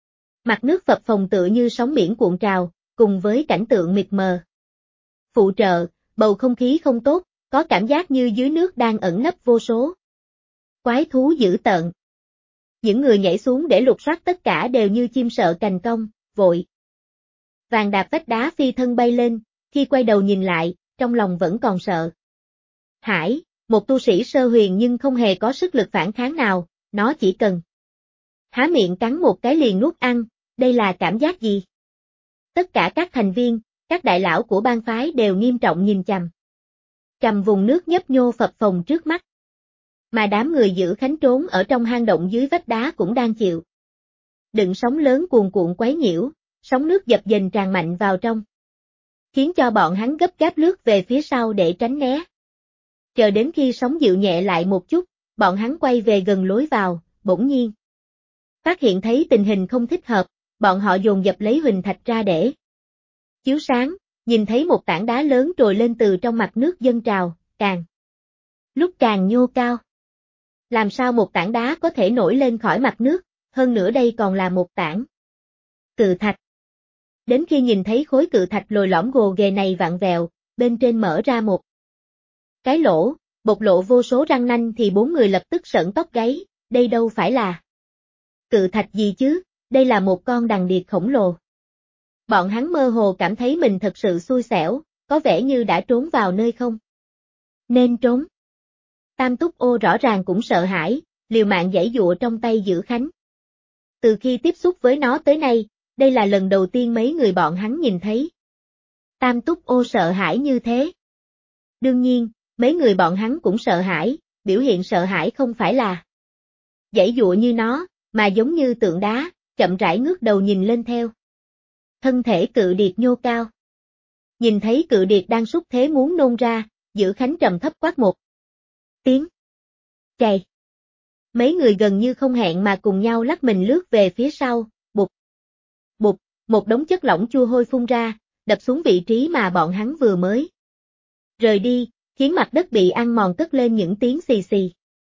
A: Mặt nước phập phồng tựa như sóng biển cuộn trào, cùng với cảnh tượng mịt mờ. Phụ trợ, bầu không khí không tốt, có cảm giác như dưới nước đang ẩn nấp vô số quái thú dữ tợn. Những người nhảy xuống để lục soát tất cả đều như chim sợ cành cong, vội vàng đạp vách đá phi thân bay lên, khi quay đầu nhìn lại, trong lòng vẫn còn sợ hãi, một tu sĩ sơ huyền nhưng không hề có sức lực phản kháng nào, nó chỉ cần há miệng cắn một cái liền nuốt ăn, đây là cảm giác gì? Tất cả các thành viên, các đại lão của bang phái đều nghiêm trọng nhìn chằm vùng nước nhấp nhô phập phồng trước mắt. Mà đám người Giữ Khánh trốn ở trong hang động dưới vách đá cũng đang chịu đựng sóng lớn cuồn cuộn quấy nhiễu, sóng nước dập dềnh tràn mạnh vào trong, khiến cho bọn hắn gấp gáp lướt về phía sau để tránh né. Chờ đến khi sóng dịu nhẹ lại một chút, bọn hắn quay về gần lối vào, bỗng nhiên phát hiện thấy tình hình không thích hợp, bọn họ dồn dập lấy huỳnh thạch ra để chiếu sáng, nhìn thấy một tảng đá lớn trồi lên từ trong mặt nước dâng trào, càng lúc càng nhô cao. Làm sao một tảng đá có thể nổi lên khỏi mặt nước, hơn nữa đây còn là một tảng cự thạch. Đến khi nhìn thấy khối cự thạch lồi lõm gồ ghề này vặn vẹo, bên trên mở ra một cái lỗ, bộc lộ vô số răng nanh thì bốn người lập tức sởn tóc gáy, đây đâu phải là cự thạch gì chứ, đây là một con đằng điệp khổng lồ. Bọn hắn mơ hồ cảm thấy mình thật sự xui xẻo, có vẻ như đã trốn vào nơi không nên trốn. Tam Túc Ô rõ ràng cũng sợ hãi, liều mạng giãy giụa trong tay Giữ Khánh. Từ khi tiếp xúc với nó tới nay, đây là lần đầu tiên mấy người bọn hắn nhìn thấy Tam Túc Ô sợ hãi như thế. Đương nhiên, mấy người bọn hắn cũng sợ hãi, biểu hiện sợ hãi không phải là giãy giụa như nó, mà giống như tượng đá, chậm rãi ngước đầu nhìn lên theo thân thể cự điệp nhô cao. Nhìn thấy cự điệp đang xúc thế muốn nôn ra, Giữ Khánh trầm thấp quát một tiếng. Cày. Mấy người gần như không hẹn mà cùng nhau lắc mình lướt về phía sau, bụp. Bụp, một đống chất lỏng chua hôi phun ra, đập xuống vị trí mà bọn hắn vừa mới rời đi, khiến mặt đất bị ăn mòn cất lên những tiếng xì xì.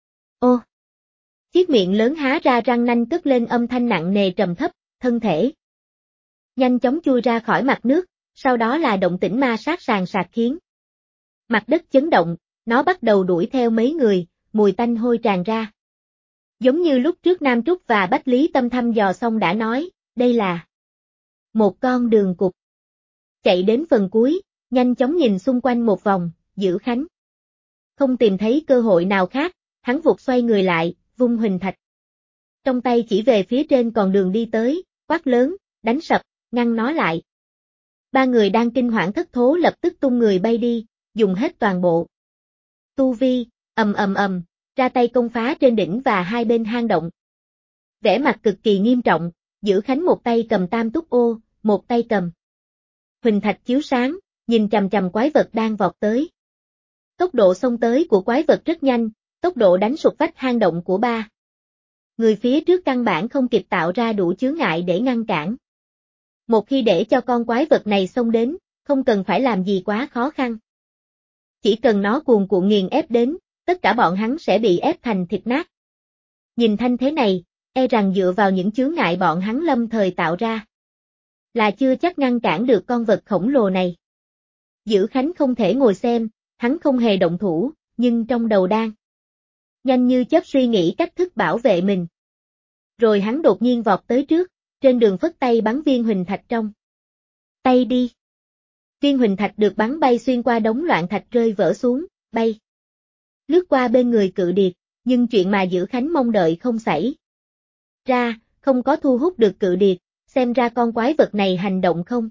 A: Ô! Chiếc miệng lớn há ra răng nanh cất lên âm thanh nặng nề trầm thấp, thân thể nhanh chóng chui ra khỏi mặt nước, sau đó là động tĩnh ma sát sàn sạc khiến Mặt đất chấn động, nó bắt đầu đuổi theo mấy người, mùi tanh hôi tràn ra. Giống như lúc trước Nam Trúc và Bách Lý Tâm thăm dò xong đã nói, đây là một con đường cụt. Chạy đến phần cuối, nhanh chóng nhìn xung quanh một vòng, Dữ Khánh. Không tìm thấy cơ hội nào khác, hắn vụt xoay người lại, vung huỳnh thạch. Trong tay chỉ về phía trên con đường đi tới, quát lớn, đánh sập, ngăn nó lại. Ba người đang kinh hoảng thất thố lập tức tung người bay đi, dùng hết toàn bộ tu vi, ra tay công phá trên đỉnh và hai bên hang động. Vẻ mặt cực kỳ nghiêm trọng, Dữ Khánh một tay cầm tam túc ô, một tay cầm huỳnh thạch chiếu sáng, nhìn chằm chằm quái vật đang vọt tới. Tốc độ xông tới của quái vật rất nhanh, tốc độ đánh sụp vách hang động của ba người phía trước căn bản không kịp tạo ra đủ chướng ngại để ngăn cản. Một khi để cho con quái vật này xông đến, không cần phải làm gì quá khó khăn. Chỉ cần nó cuồn cuộn nghiền ép đến, tất cả bọn hắn sẽ bị ép thành thịt nát. Nhìn thanh thế này, e rằng dựa vào những chướng ngại bọn hắn lâm thời tạo ra, là chưa chắc ngăn cản được con vật khổng lồ này. Dữ Khánh không thể ngồi xem, hắn không hề động thủ, nhưng trong đầu đang nhanh như chớp suy nghĩ cách thức bảo vệ mình. Rồi hắn đột nhiên vọt tới trước, trên đường phất tay bắn viên huỳnh thạch trong tay đi. Viên huỳnh thạch được bắn bay xuyên qua đống loạn thạch rơi vỡ xuống, bay lướt qua bên người Cự Điệt, nhưng chuyện mà Dữ Khánh mong đợi không xảy ra, không có thu hút được Cự Điệt, xem ra con quái vật này hành động không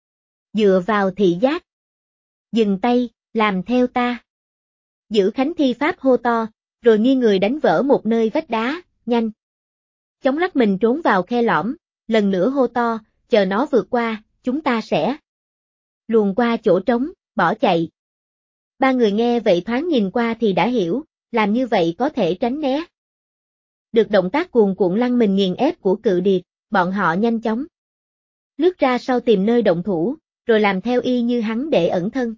A: dựa vào thị giác. Dừng tay, làm theo ta. Dữ Khánh thi pháp hô to, rồi nghiêng người đánh vỡ một nơi vách đá, nhanh chóng lắc mình trốn vào khe lõm, lần nữa hô to, chờ nó vượt qua, chúng ta sẽ luồn qua chỗ trống, bỏ chạy. Ba người nghe vậy thoáng nhìn qua thì đã hiểu, làm như vậy có thể tránh né được động tác cuồn cuộn lăn mình nghiền ép của Cự Điệt, bọn họ nhanh chóng lướt ra sau tìm nơi động thủ, rồi làm theo y như hắn để ẩn thân.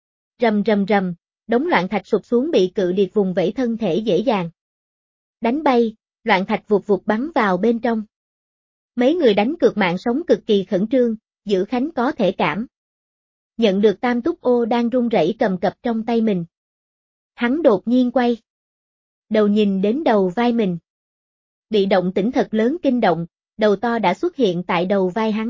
A: Rầm rầm rầm, đống loạn thạch sụp xuống bị Cự Điệt vùng vẫy thân thể dễ dàng đánh bay, loạn thạch vụt vụt bắn vào bên trong. Mấy người đánh cược mạng sống cực kỳ khẩn trương, Dữ Khánh có thể cảm nhận được tam túc ô đang run rẩy cầm cập trong tay mình. Hắn đột nhiên quay đầu nhìn đến đầu vai mình. Bị động tĩnh thật lớn kinh động, đầu to đã xuất hiện tại đầu vai hắn.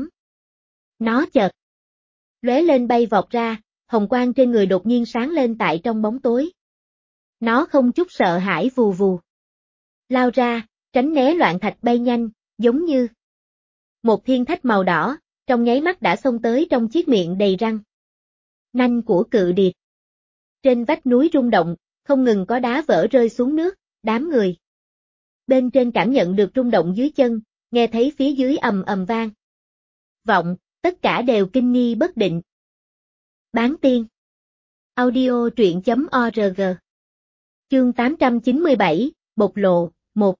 A: Nó chợt lóe lên bay vọt ra, hồng quang trên người đột nhiên sáng lên tại trong bóng tối. Nó không chút sợ hãi vù vù lao ra, tránh né loạn thạch bay nhanh, giống như một thiên thạch màu đỏ, trong nháy mắt đã xông tới trong chiếc miệng đầy răng nanh của Cự Điệt. Trên vách núi rung động, không ngừng có đá vỡ rơi xuống nước, đám người bên trên cảm nhận được rung động dưới chân, nghe thấy phía dưới ầm ầm vang vọng, tất cả đều kinh nghi bất định. Bán tiên audio truyện.org Chương 897, bộc lộ, 1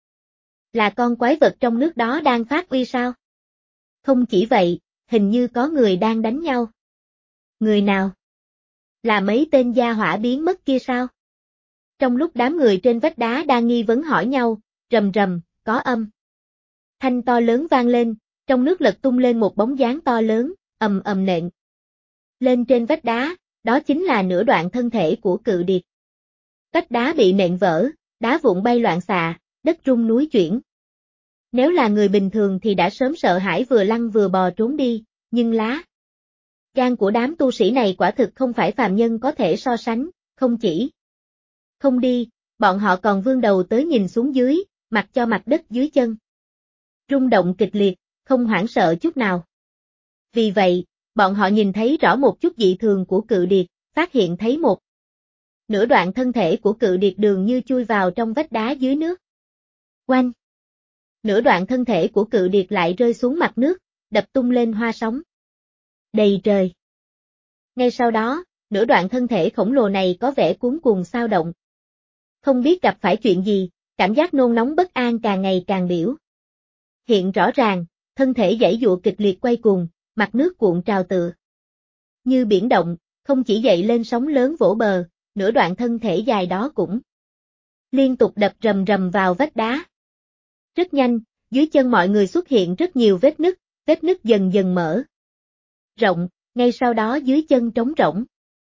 A: Là con quái vật trong nước đó đang phát uy sao? Không chỉ vậy, hình như có người đang đánh nhau. Người nào? Là mấy tên gia hỏa biến mất kia sao? Trong lúc đám người trên vách đá đang nghi vấn hỏi nhau, rầm rầm, có âm thanh to lớn vang lên, trong nước lật tung lên một bóng dáng to lớn, ầm ầm nện lên trên vách đá, đó chính là nửa đoạn thân thể của Cự Điệt. Vách đá bị nện vỡ, đá vụn bay loạn xạ, đất rung núi chuyển. Nếu là người bình thường thì đã sớm sợ hãi vừa lăn vừa bò trốn đi, nhưng lá gan của đám tu sĩ này quả thực không phải phàm nhân có thể so sánh, không chỉ không đi, bọn họ còn vươn đầu tới nhìn xuống dưới, mặc cho mặt đất dưới chân rung động kịch liệt, không hoảng sợ chút nào. Vì vậy, bọn họ nhìn thấy rõ một chút dị thường của Cự Điệt, phát hiện thấy một nửa đoạn thân thể của Cự Điệt dường như chui vào trong vách đá dưới nước. Oanh! Nửa đoạn thân thể của Cự Điệt lại rơi xuống mặt nước, đập tung lên hoa sóng đầy trời. Ngay sau đó, nửa đoạn thân thể khổng lồ này có vẻ cuống cuồng xao động. Không biết gặp phải chuyện gì, cảm giác nôn nóng bất an càng ngày càng biểu hiện rõ ràng, thân thể giãy giụa kịch liệt quay cuồng, mặt nước cuộn trào tựa như biển động, không chỉ dậy lên sóng lớn vỗ bờ, nửa đoạn thân thể dài đó cũng liên tục đập rầm rầm vào vách đá. Rất nhanh, dưới chân mọi người xuất hiện rất nhiều vết nứt dần dần mở rộng, ngay sau đó dưới chân trống rỗng.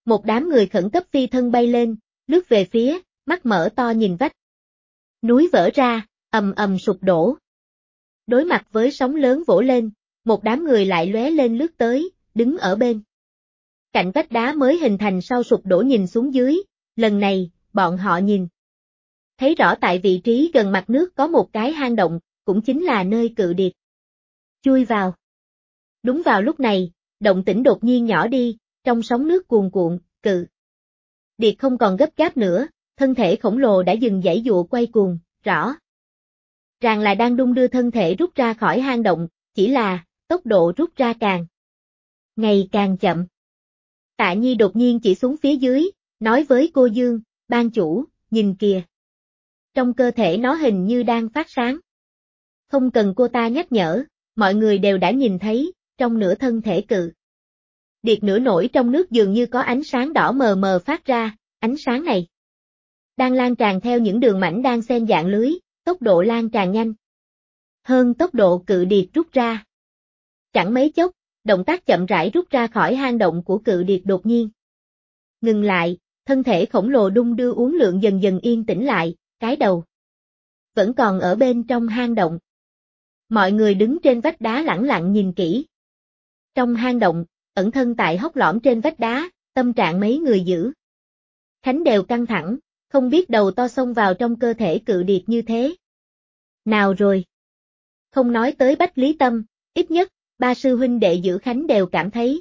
A: Một đám người khẩn cấp phi thân bay lên, lướt về phía, mắt mở to nhìn vách. Núi vỡ ra, ầm ầm sụp đổ. Đối mặt với sóng lớn vỗ lên, một đám người lại lóe lên lướt tới, đứng ở bên cạnh vách đá mới hình thành sau sụp đổ nhìn xuống dưới, lần này, bọn họ nhìn. Thấy rõ tại vị trí gần mặt nước có một cái hang động, cũng chính là nơi cự điệt chui vào. Đúng vào lúc này, động tĩnh đột nhiên nhỏ đi, trong sóng nước cuồn cuộn, cự điệt không còn gấp gáp nữa, thân thể khổng lồ đã dừng giãy giụa quay cuồng, rõ ràng là đang đung đưa thân thể rút ra khỏi hang động, chỉ là, tốc độ rút ra càng ngày càng chậm. Tạ Nhi đột nhiên chỉ xuống phía dưới, nói với cô Dương, ban chủ, nhìn kìa. Trong cơ thể nó hình như đang phát sáng. Không cần cô ta nhắc nhở, mọi người đều đã nhìn thấy, trong nửa thân thể cự điệt nửa nổi trong nước dường như có ánh sáng đỏ mờ mờ phát ra, ánh sáng này đang lan tràn theo những đường mảnh đang xen dạng lưới, tốc độ lan tràn nhanh hơn tốc độ cự điệt rút ra. Chẳng mấy chốc, động tác chậm rãi rút ra khỏi hang động của cự điệt đột nhiên ngừng lại, thân thể khổng lồ đung đưa uốn lượn dần dần yên tĩnh lại, cái đầu vẫn còn ở bên trong hang động. Mọi người đứng trên vách đá lẳng lặng nhìn kỹ. Trong hang động, ẩn thân tại hốc lõm trên vách đá, tâm trạng mấy người giữ khánh đều căng thẳng, không biết đầu to xông vào trong cơ thể cự điệt như thế nào rồi. Không nói tới Bách Lý Tâm, ít nhất, ba sư huynh đệ giữ khánh đều cảm thấy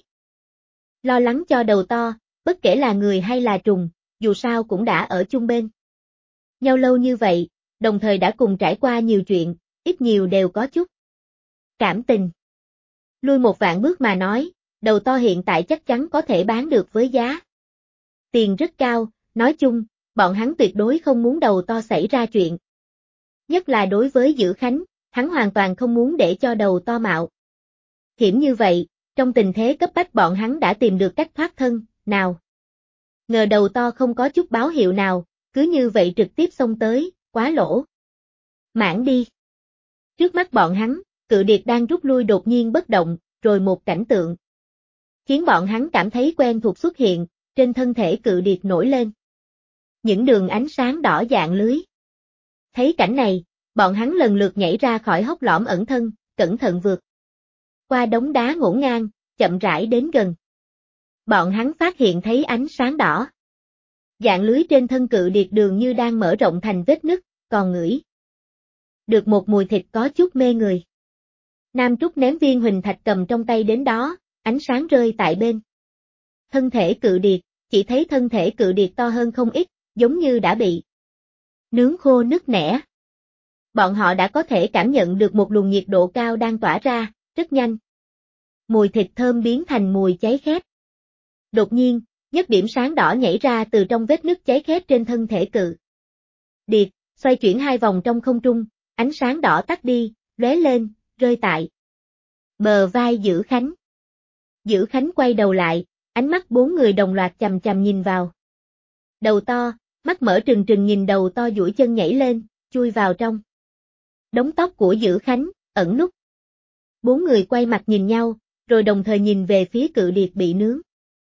A: lo lắng cho đầu to, bất kể là người hay là trùng, dù sao cũng đã ở chung bên nhau lâu như vậy, đồng thời đã cùng trải qua nhiều chuyện, ít nhiều đều có chút cảm tình. Lui một vạn bước mà nói, đầu to hiện tại chắc chắn có thể bán được với giá tiền rất cao, nói chung, bọn hắn tuyệt đối không muốn đầu to xảy ra chuyện. Nhất là đối với Dữ Khánh, hắn hoàn toàn không muốn để cho đầu to mạo hiểm như vậy, trong tình thế cấp bách bọn hắn đã tìm được cách thoát thân, nào. Ngờ đầu to không có chút báo hiệu nào, cứ như vậy trực tiếp xông tới, quá lỗ mãng đi. Trước mắt bọn hắn, cự điệt đang rút lui đột nhiên bất động, rồi một cảnh tượng khiến bọn hắn cảm thấy quen thuộc xuất hiện, trên thân thể cự điệt nổi lên những đường ánh sáng đỏ dạng lưới. Thấy cảnh này, bọn hắn lần lượt nhảy ra khỏi hốc lõm ẩn thân, cẩn thận vượt qua đống đá ngổn ngang, chậm rãi đến gần. Bọn hắn phát hiện thấy ánh sáng đỏ dạng lưới trên thân cự điệt đường như đang mở rộng thành vết nứt, còn ngửi được một mùi thịt có chút mê người. Nam Trúc ném viên huỳnh thạch cầm trong tay đến đó, ánh sáng rơi tại bên thân thể cự điệt, chỉ thấy thân thể cự điệt to hơn không ít, giống như đã bị nướng khô nứt nẻ. Bọn họ đã có thể cảm nhận được một luồng nhiệt độ cao đang tỏa ra, rất nhanh. Mùi thịt thơm biến thành mùi cháy khét. Đột nhiên, nhất điểm sáng đỏ nhảy ra từ trong vết nứt cháy khét trên thân thể cự điệt, xoay chuyển hai vòng trong không trung, ánh sáng đỏ tắt đi, lóe lên, rơi tại bờ vai Dữ Khánh. Dữ Khánh quay đầu lại, ánh mắt bốn người đồng loạt chằm chằm nhìn vào. Đầu to, mắt mở trừng trừng nhìn đầu to duỗi chân nhảy lên, chui vào trong đống tóc của Dữ Khánh, ẩn núp. Bốn người quay mặt nhìn nhau, rồi đồng thời nhìn về phía cự điệt bị nướng.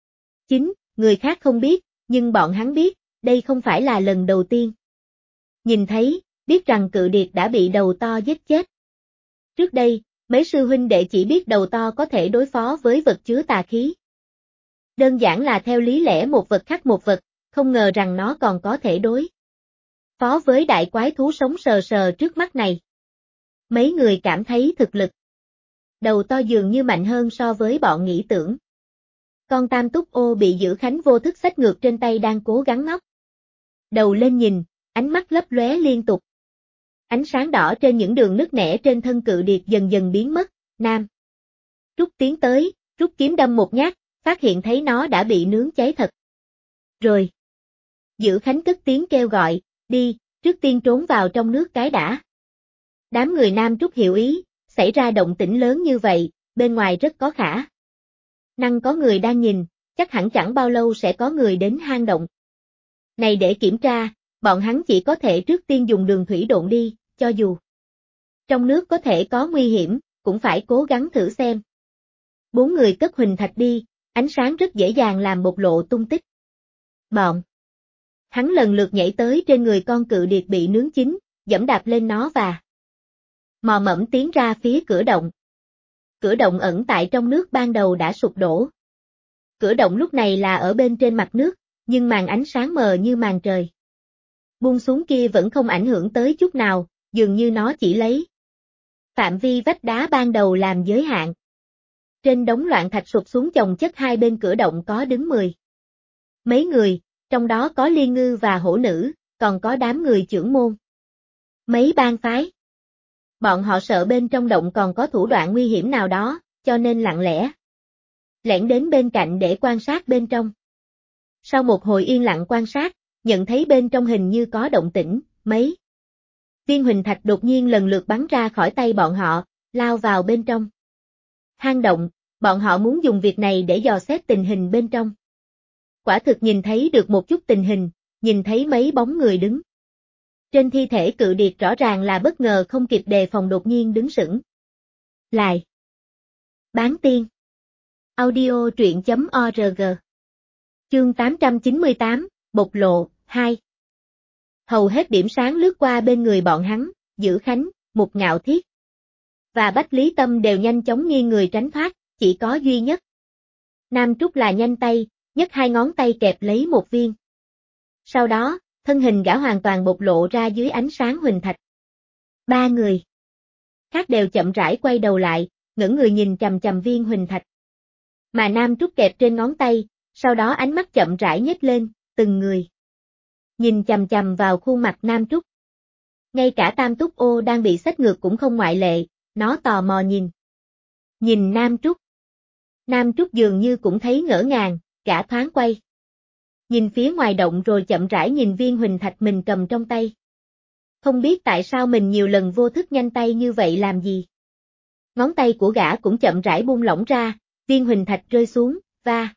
A: Người khác không biết, nhưng bọn hắn biết, đây không phải là lần đầu tiên. Nhìn thấy, biết rằng cự điệt đã bị đầu to giết chết. Trước đây, mấy sư huynh đệ chỉ biết đầu to có thể đối phó với vật chứa tà khí. Đơn giản là theo lý lẽ một vật khắc một vật, không ngờ rằng nó còn có thể đối phó với đại quái thú sống sờ sờ trước mắt này. Mấy người cảm thấy thực lực đầu to dường như mạnh hơn so với bọn nghĩ tưởng. Con Tam Túc Ô bị Dữ Khánh vô thức xách ngược trên tay đang cố gắng ngóc đầu lên nhìn, ánh mắt lấp lóe liên tục. Ánh sáng đỏ trên những đường nứt nẻ trên thân cự điệt dần dần biến mất, Nam Trúc tiến tới, rút kiếm đâm một nhát, phát hiện thấy nó đã bị nướng cháy thật. Rồi. Dữ Khánh cất tiếng kêu gọi, đi, trước tiên trốn vào trong nước cái đã. Đám người Nam Trúc hiểu ý, xảy ra động tĩnh lớn như vậy, bên ngoài rất có khả năng có người đang nhìn, chắc hẳn chẳng bao lâu sẽ có người đến hang động này để kiểm tra, bọn hắn chỉ có thể trước tiên dùng đường thủy độn đi, cho dù trong nước có thể có nguy hiểm, cũng phải cố gắng thử xem. Bốn người cất huỳnh thạch đi, ánh sáng rất dễ dàng làm bộc lộ tung tích Hắn lần lượt nhảy tới trên người con cự điệt bị nướng chín, giẫm đạp lên nó và mò mẫm tiến ra phía cửa động. Cửa động ẩn tại trong nước ban đầu đã sụp đổ. Cửa động lúc này là ở bên trên mặt nước, nhưng màn ánh sáng mờ như màn trời. Buông xuống kia vẫn không ảnh hưởng tới chút nào, dường như nó chỉ lấy phạm vi vách đá ban đầu làm giới hạn. Trên đống loạn thạch sụp xuống chồng chất hai bên cửa động có đứng 10 mấy người, trong đó có Liên Ngư và Hổ Nữ, còn có đám người chưởng môn. Mấy bang phái. Bọn họ sợ bên trong động còn có thủ đoạn nguy hiểm nào đó, cho nên lặng lẽ lẻn đến bên cạnh để quan sát bên trong. Sau một hồi yên lặng quan sát, nhận thấy bên trong hình như có động tĩnh, mấy viên huỳnh thạch đột nhiên lần lượt bắn ra khỏi tay bọn họ, lao vào bên trong hang động, bọn họ muốn dùng việc này để dò xét tình hình bên trong. Quả thực nhìn thấy được một chút tình hình, nhìn thấy mấy bóng người đứng. Trên thi thể cự điệt rõ ràng là bất ngờ không kịp đề phòng đột nhiên đứng sững. Lại. Bán tiên. Audio truyện.org. Chương 898, bộc lộ, 2. Hầu hết điểm sáng lướt qua bên người bọn hắn, Dữ Khánh, Mục Ngạo Thiết và Bách Lý Tâm đều nhanh chóng nghiêng người tránh thoát, chỉ có duy nhất Nam Trúc là nhanh tay, nhấc hai ngón tay kẹp lấy một viên. Sau đó, thân hình gã hoàn toàn bộc lộ ra dưới ánh sáng huỳnh thạch. Ba người khác đều chậm rãi quay đầu lại, ngẩng người nhìn chằm chằm viên huỳnh thạch. Mà Nam Trúc kẹp trên ngón tay, sau đó ánh mắt chậm rãi nhếch lên, từng người nhìn chằm chằm vào khuôn mặt Nam Trúc. Ngay cả Tam Túc Ô đang bị xách ngược cũng không ngoại lệ, nó tò mò nhìn Nam Trúc. Nam Trúc dường như cũng thấy ngỡ ngàng, gã thoáng quay nhìn phía ngoài động rồi chậm rãi nhìn viên huỳnh thạch mình cầm trong tay. Không biết tại sao mình nhiều lần vô thức nhanh tay như vậy làm gì. Ngón tay của gã cũng chậm rãi buông lỏng ra, viên huỳnh thạch rơi xuống, va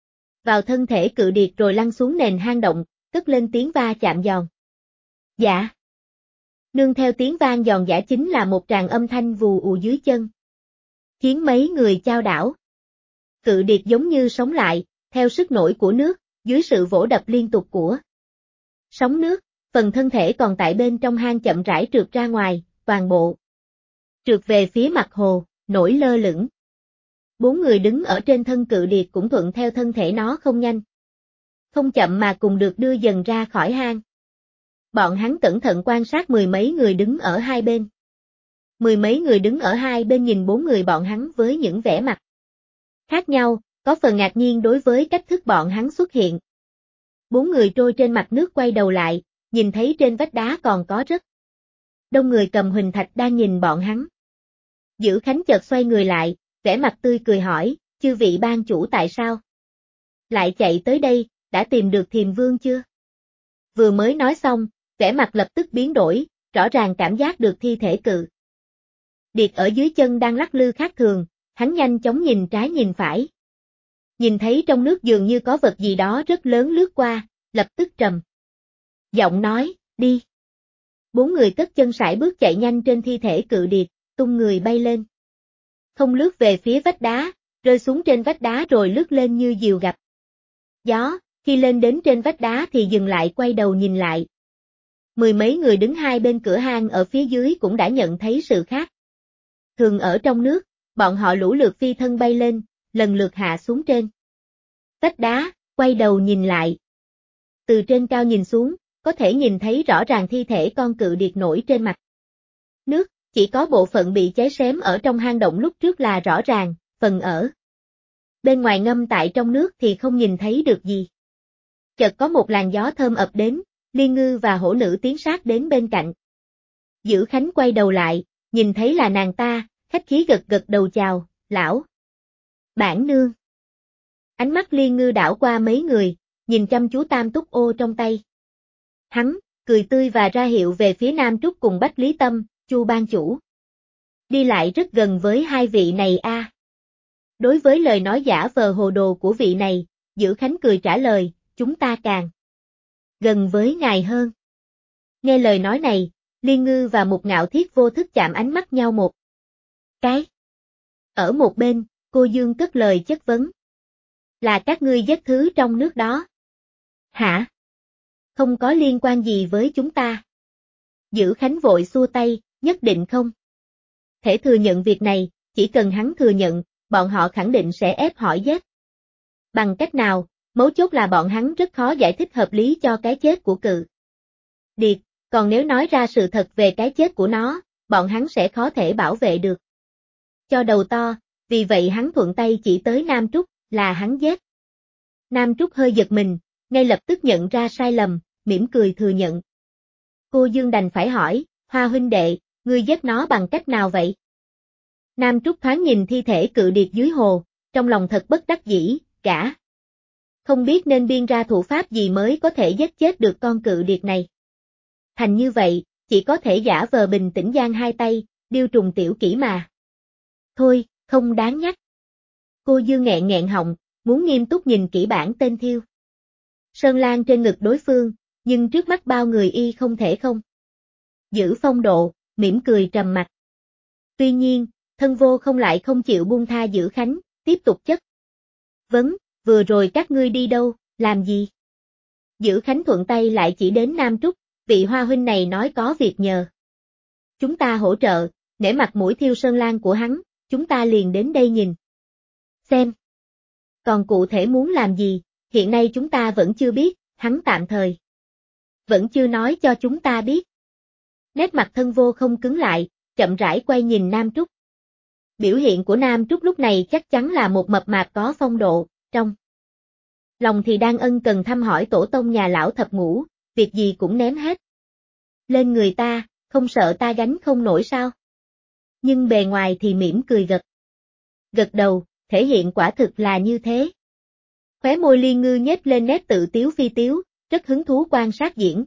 A: vào thân thể cự điệt rồi lăn xuống nền hang động, cất lên tiếng va chạm giòn. Dạ. Nương theo tiếng vang giòn giã chính là một tràng âm thanh vù ù dưới chân, khiến mấy người chao đảo. Cự điệt giống như sống lại, theo sức nổi của nước, dưới sự vỗ đập liên tục của sóng nước, phần thân thể còn tại bên trong hang chậm rãi trượt ra ngoài, toàn bộ trượt về phía mặt hồ, nổi lơ lửng. Bốn người đứng ở trên thân cự điệt cũng thuận theo thân thể nó không nhanh không chậm mà cùng được đưa dần ra khỏi hang. Bọn hắn cẩn thận quan sát mười mấy người đứng ở hai bên. Mười mấy người đứng ở hai bên nhìn bốn người bọn hắn với những vẻ mặt khác nhau, có phần ngạc nhiên đối với cách thức bọn hắn xuất hiện. Bốn người trôi trên mặt nước quay đầu lại, nhìn thấy trên vách đá còn có rất đông người cầm huỳnh thạch đang nhìn bọn hắn. Dữ Khánh chợt xoay người lại, vẻ mặt tươi cười hỏi, chư vị ban chủ tại sao lại chạy tới đây, đã tìm được Thiềm Vương chưa? Vừa mới nói xong, vẻ mặt lập tức biến đổi, rõ ràng cảm giác được thi thể cự điệt ở dưới chân đang lắc lư khác thường, hắn nhanh chóng nhìn trái nhìn phải. Nhìn thấy trong nước dường như có vật gì đó rất lớn lướt qua, lập tức trầm giọng nói, đi. Bốn người cất chân sải bước chạy nhanh trên thi thể cự điệt, tung người bay lên. Không lướt về phía vách đá, rơi xuống trên vách đá rồi lướt lên như diều gặp gió, khi lên đến trên vách đá thì dừng lại quay đầu nhìn lại. Mười mấy người đứng hai bên cửa hang ở phía dưới cũng đã nhận thấy sự khác thường ở trong nước, bọn họ lũ lượt phi thân bay lên, lần lượt hạ xuống trên vách đá, quay đầu nhìn lại. Từ trên cao nhìn xuống, có thể nhìn thấy rõ ràng thi thể con cự điệt nổi trên mặt nước, chỉ có bộ phận bị cháy xém ở trong hang động lúc trước là rõ ràng, phần ở bên ngoài ngâm tại trong nước thì không nhìn thấy được gì. Chợt có một làn gió thơm ập đến, Liên Ngư và Hổ Nữ tiến sát đến bên cạnh. Dữ Khánh quay đầu lại, nhìn thấy là nàng ta, khách khí gật gật đầu chào, lão bản nương. Ánh mắt Liên Ngư đảo qua mấy người, nhìn chăm chú Tam Túc Ô trong tay. Hắn, cười tươi và ra hiệu về phía Nam Trúc cùng Bách Lý Tâm, Chu ban chủ. Đi lại rất gần với hai vị này a. Đối với lời nói giả vờ hồ đồ của vị này, Dữ Khánh cười trả lời, chúng ta càng gần với ngài hơn. Nghe lời nói này, Liên Ngư và Mục Ngạo Thiết vô thức chạm ánh mắt nhau một cái. Ở một bên, cô Dương cất lời chất vấn. Là các ngươi giết thứ trong nước đó. Hả? Không có liên quan gì với chúng ta. Dữ Khánh vội xua tay, nhất định không. Thể thừa nhận việc này, chỉ cần hắn thừa nhận, bọn họ khẳng định sẽ ép hỏi giết. Bằng cách nào, mấu chốt là bọn hắn rất khó giải thích hợp lý cho cái chết của Cự Điệt, còn nếu nói ra sự thật về cái chết của nó, bọn hắn sẽ khó thể bảo vệ được. Cho đầu to, vì vậy hắn thuận tay chỉ tới Nam Trúc, là hắn giết. Nam Trúc hơi giật mình, ngay lập tức nhận ra sai lầm, mỉm cười thừa nhận. Cô Dương đành phải hỏi, Hoa huynh đệ, ngươi giết nó bằng cách nào vậy? Nam Trúc thoáng nhìn thi thể Cự Điệt dưới hồ, trong lòng thật bất đắc dĩ, gã không biết nên biên ra thủ pháp gì mới có thể giết chết được con Cự Điệt này. Thành như vậy, chỉ có thể giả vờ bình tĩnh giang hai tay, điêu trùng tiểu kỹ mà. Thôi, không đáng nhắc. Cô Dương nghẹn nghẹn họng, muốn nghiêm túc nhìn kỹ bản tên thiêu sơn lan trên ngực đối phương, nhưng trước mắt bao người y không thể không giữ phong độ, mỉm cười trầm mặc. Tuy nhiên, Thân Vô không lại không chịu buông tha Dữ Khánh, tiếp tục chất vấn, vừa rồi các ngươi đi đâu, làm gì? Dữ Khánh thuận tay lại chỉ đến Nam Trúc, vị Hoa huynh này nói có việc nhờ. Chúng ta hỗ trợ, nể mặt mũi thiêu sơn lan của hắn, chúng ta liền đến đây nhìn xem. Còn cụ thể muốn làm gì, hiện nay chúng ta vẫn chưa biết, hắn tạm thời vẫn chưa nói cho chúng ta biết. Nét mặt Thân Vô không cứng lại, chậm rãi quay nhìn Nam Trúc. Biểu hiện của Nam Trúc lúc này chắc chắn là một mập mạp có phong độ, trong lòng thì đang ân cần thăm hỏi tổ tông nhà lão thập ngũ, việc gì cũng ném hết lên người ta, không sợ ta gánh không nổi sao? Nhưng bề ngoài thì mỉm cười gật đầu, thể hiện quả thực là như thế. Khóe môi Liên Ngư nhếch lên nét tự tiếu phi tiếu, rất hứng thú quan sát diễn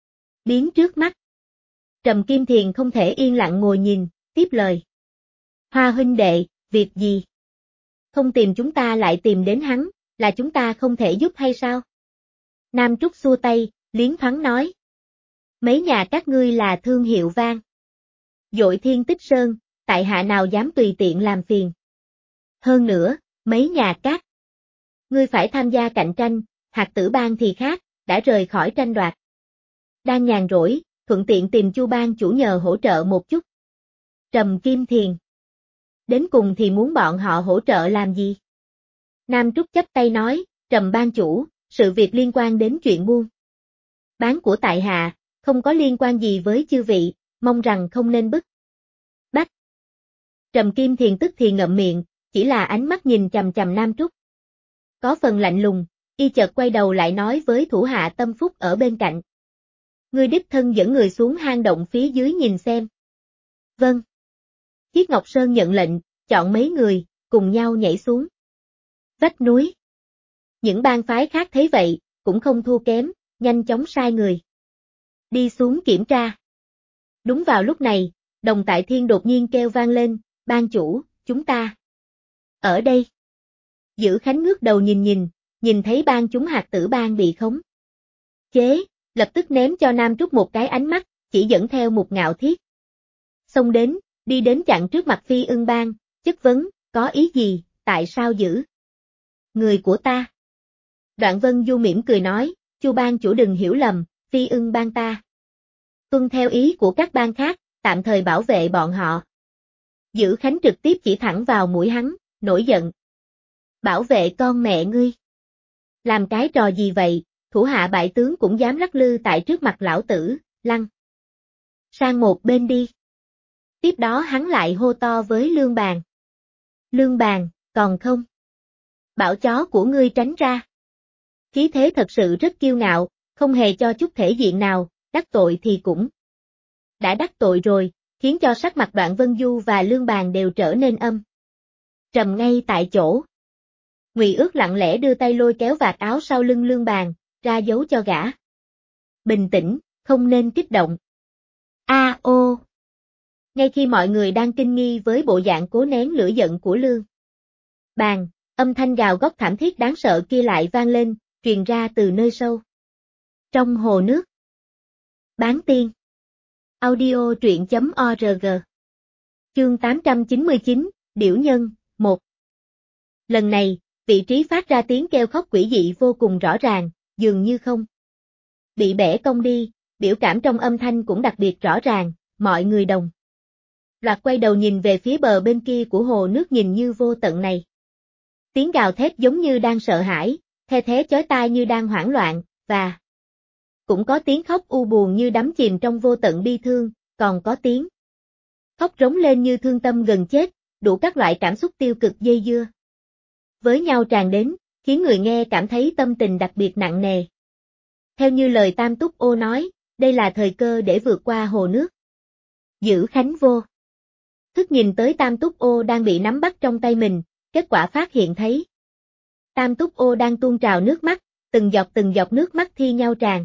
A: biến trước mắt. Trầm Kim Thiền không thể yên lặng ngồi nhìn, tiếp lời. Hoa huynh đệ, việc gì? Không tìm chúng ta lại tìm đến hắn, là chúng ta không thể giúp hay sao? Nam Trúc xua tay, liến thoáng nói. Mấy nhà các ngươi là thương hiệu vang dội Thiên Tích Sơn, tại hạ nào dám tùy tiện làm phiền. Hơn nữa, mấy nhà các ngươi phải tham gia cạnh tranh, Hạt Tử Bang thì khác, đã rời khỏi tranh đoạt. Đang nhàn rỗi, thuận tiện tìm Chu bang chủ nhờ hỗ trợ một chút. Trầm Kim Thiền. Đến cùng thì muốn bọn họ hỗ trợ làm gì? Nam Trúc chắp tay nói, Trầm bang chủ, sự việc liên quan đến chuyện buôn bán của tại hạ, không có liên quan gì với chư vị, mong rằng không nên bức bách. Trầm Kim Thiền tức thì ngậm miệng, chỉ là ánh mắt nhìn chằm chằm Nam Trúc. Có phần lạnh lùng, y chợt quay đầu lại nói với thủ hạ Tâm Phúc ở bên cạnh. Ngươi đích thân dẫn người xuống hang động phía dưới nhìn xem. Vâng. Chiết Ngọc Sơn nhận lệnh, chọn mấy người, cùng nhau nhảy xuống vách núi. Những bang phái khác thấy vậy, cũng không thua kém, nhanh chóng sai người đi xuống kiểm tra. Đúng vào lúc này, Đồng Tại Thiên đột nhiên kêu vang lên, bang chủ, chúng ta ở đây. Dữ Khánh ngước đầu nhìn thấy bang chúng Hạt Tử Bang bị khống chế, lập tức ném cho Nam Trúc một cái ánh mắt, chỉ dẫn theo một ngạo thiết xông đến, đi đến chặn trước mặt Phi Ưng Bang, chất vấn, có ý gì, tại sao giữ người của ta? Đoạn Vân Du mỉm cười nói, Chu bang chủ đừng hiểu lầm, Phi Ưng Bang ta tuân theo ý của các bang khác, tạm thời bảo vệ bọn họ. Dữ Khánh trực tiếp chỉ thẳng vào mũi hắn, nổi giận. Bảo vệ con mẹ ngươi. Làm cái trò gì vậy, thủ hạ bại tướng cũng dám lắc lư tại trước mặt lão tử, lăn sang một bên đi. Tiếp đó hắn lại hô to với Lương Bàn. Lương Bàn, còn không? Bảo chó của ngươi tránh ra. Khí thế thật sự rất kiêu ngạo, không hề cho chút thể diện nào, đắc tội thì cũng đã đắc tội rồi, khiến cho sắc mặt Đoạn Vân Du và Lương Bàn đều trở nên âm trầm ngay tại chỗ. Ngụy Ước lặng lẽ đưa tay lôi kéo vạt áo sau lưng Lương Bàn, ra dấu cho gã. Bình tĩnh, không nên kích động. Ô! Ngay khi mọi người đang kinh nghi với bộ dạng cố nén lửa giận của Lương Bàn, âm thanh gào gót thảm thiết đáng sợ kia lại vang lên, truyền ra từ nơi sâu trong hồ nước. Bán tiên. Audio truyện.org. Chương 899, Điểu Nhân, 1. Lần này, vị trí phát ra tiếng kêu khóc quỷ dị vô cùng rõ ràng, dường như không bị bẻ cong đi, biểu cảm trong âm thanh cũng đặc biệt rõ ràng, mọi người đồng loạt quay đầu nhìn về phía bờ bên kia của hồ nước nhìn như vô tận này. Tiếng gào thét giống như đang sợ hãi, the thé chói tai như đang hoảng loạn, và cũng có tiếng khóc u buồn như đắm chìm trong vô tận bi thương, còn có tiếng khóc rống lên như thương tâm gần chết, đủ các loại cảm xúc tiêu cực dây dưa với nhau tràn đến, khiến người nghe cảm thấy tâm tình đặc biệt nặng nề. Theo như lời Tam Túc Ô nói, đây là thời cơ để vượt qua hồ nước. Dữ Khánh vô thức nhìn tới Tam Túc Ô đang bị nắm bắt trong tay mình, kết quả phát hiện thấy Tam Túc Ô đang tuôn trào nước mắt, từng giọt nước mắt thi nhau tràn